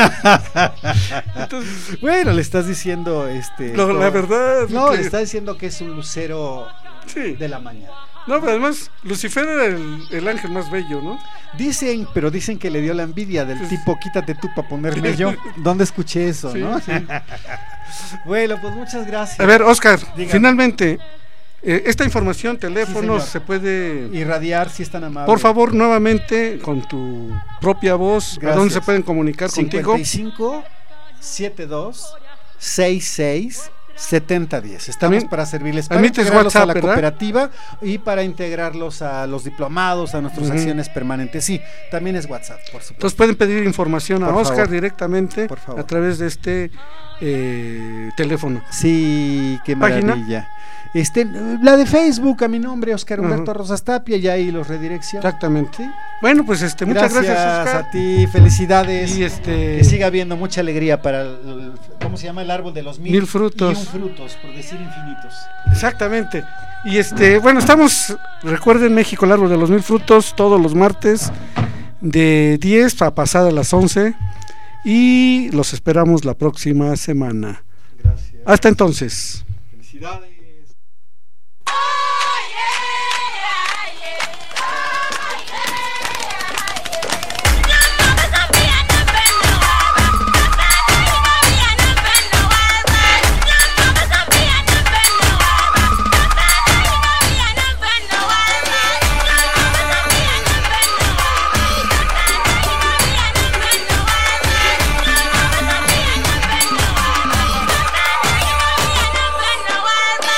Entonces, bueno, le estás diciendo este lo- la verdad. no, que- le está diciendo que es un lucero sí. de la mañana. No, pero además, Lucifer era el, el ángel más bello, ¿no? Dicen, pero dicen que le dio la envidia del tipo quítate tú para ponerme yo. ¿Dónde escuché eso, Sí, no? sí. Bueno, pues muchas gracias. A ver, Oscar, Dígame. finalmente, eh, esta información, teléfonos, Sí, se puede... irradiar si es tan amable. Por favor, nuevamente, con tu propia voz, ¿a Gracias. dónde se pueden comunicar contigo? cincuenta y cinco, setenta y dos, sesenta y seis, setenta diez. Estamos También para servirles, para admites integrarlos WhatsApp, a la ¿verdad? cooperativa y para integrarlos a los diplomados, a nuestras Ujú. acciones permanentes. Sí, también es WhatsApp, por supuesto. Entonces pueden pedir información a Por Oscar favor. directamente Por favor. a través de este eh, teléfono. Sí, qué ¿Página? maravilla. Este, la de Facebook, a mi nombre, Oscar Humberto Ajá. Rosas Tapia, y ahí los redirecciono. Exactamente. Bueno, pues este, muchas gracias, Oscar. a ti, felicidades. Y este Que siga habiendo mucha alegría para el, el- ¿cómo se llama? El árbol de los mil, Mil frutos. y un frutos, por decir infinitos. Exactamente. Y este, bueno, estamos, recuerden, México, el árbol de los mil frutos, todos los martes de diez a pasada las once. Y los esperamos la próxima semana. Gracias. Hasta entonces. Felicidades. Wild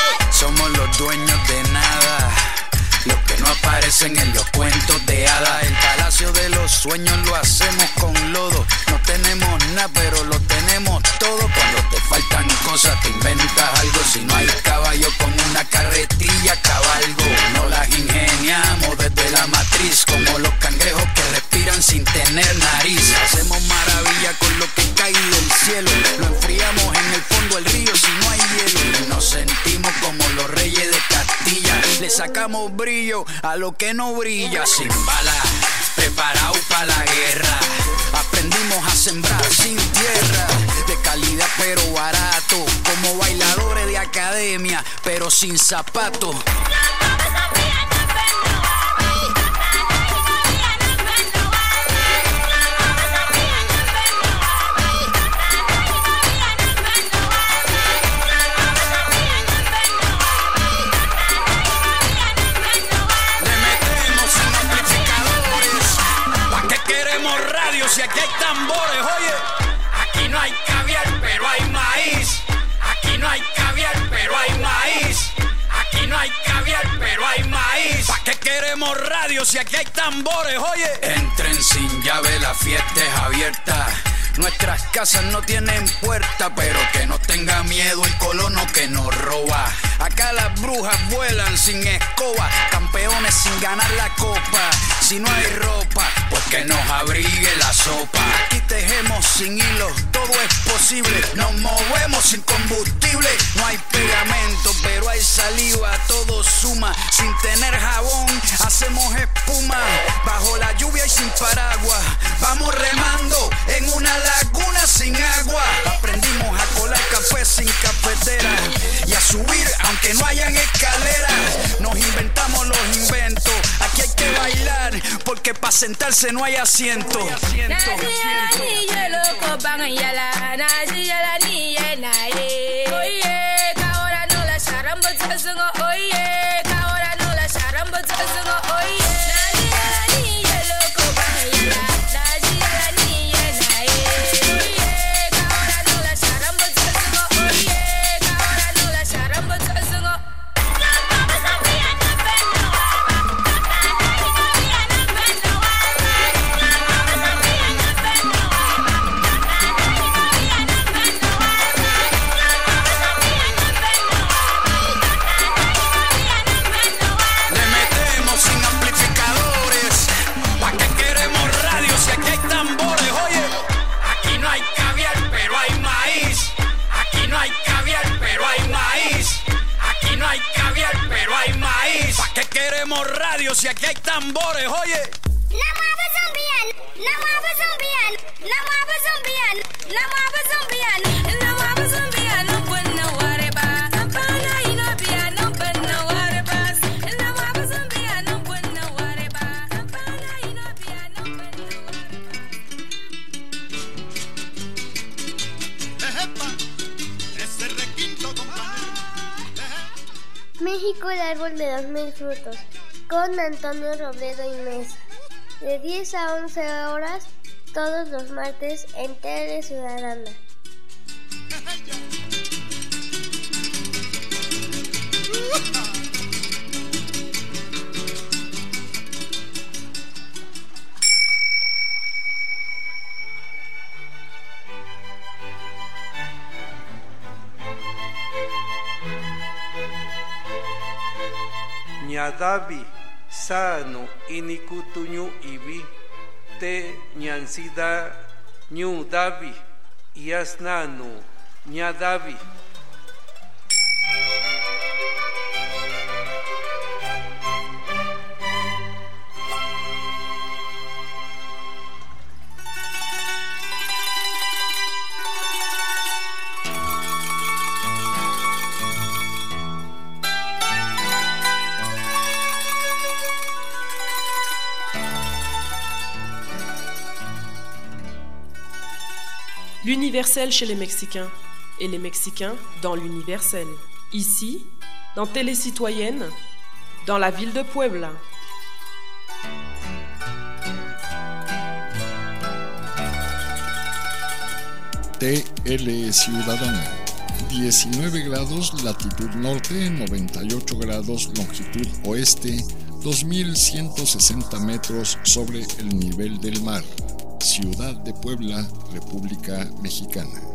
brillo a lo que no brilla. Sin balas, preparado para la guerra. Aprendimos a sembrar sin tierra, de calidad pero barato, como bailadores de academia, pero sin zapatos. Si aquí hay tambores, oye, aquí no hay caviar, pero hay maíz. Aquí no hay caviar, pero hay maíz. Aquí no hay caviar, pero hay maíz. ¿Pa' qué queremos radio si aquí hay tambores, oye? Entren sin llave, la fiesta es abierta. Nuestras casas no tienen puerta, pero que no tenga miedo el colono que nos roba. Acá las brujas vuelan sin escoba, campeones sin ganar la copa. Si no hay ropa, pues que nos abrigue la sopa. Aquí tejemos sin hilos, todo es posible. Nos movemos sin combustible. No hay pegamento, pero hay saliva, todo suma. Sin tener jabón, hacemos espuma. Bajo la lluvia y sin paraguas, vamos remando en una laguna sin agua. Aprendimos a colar café sin cafetera y a subir aunque no hayan escaleras. Nos inventamos los inventos. Aquí hay que bailar porque pa' sentarse no hay asiento. Radio si aquí hay tambores, oye. México, el árbol de los mil frutos, con Antonio Robledo y Mesa, de diez a once horas, todos los martes en Tele Ciudadana. Ñadavi, sano, inikutuñu ibi, te ñansida, ñu davi, yasnano, ñadavi. L'universel chez les Mexicains et les Mexicains dans l'universel. Ici, dans Télé Citoyenne, dans la ville de Puebla. T L Ciudadana, diecinueve grados latitud norte, noventa y ocho grados longitud oeste, dos mil ciento sesenta metros sobre el nivel del mar. Ciudad de Puebla, República Mexicana.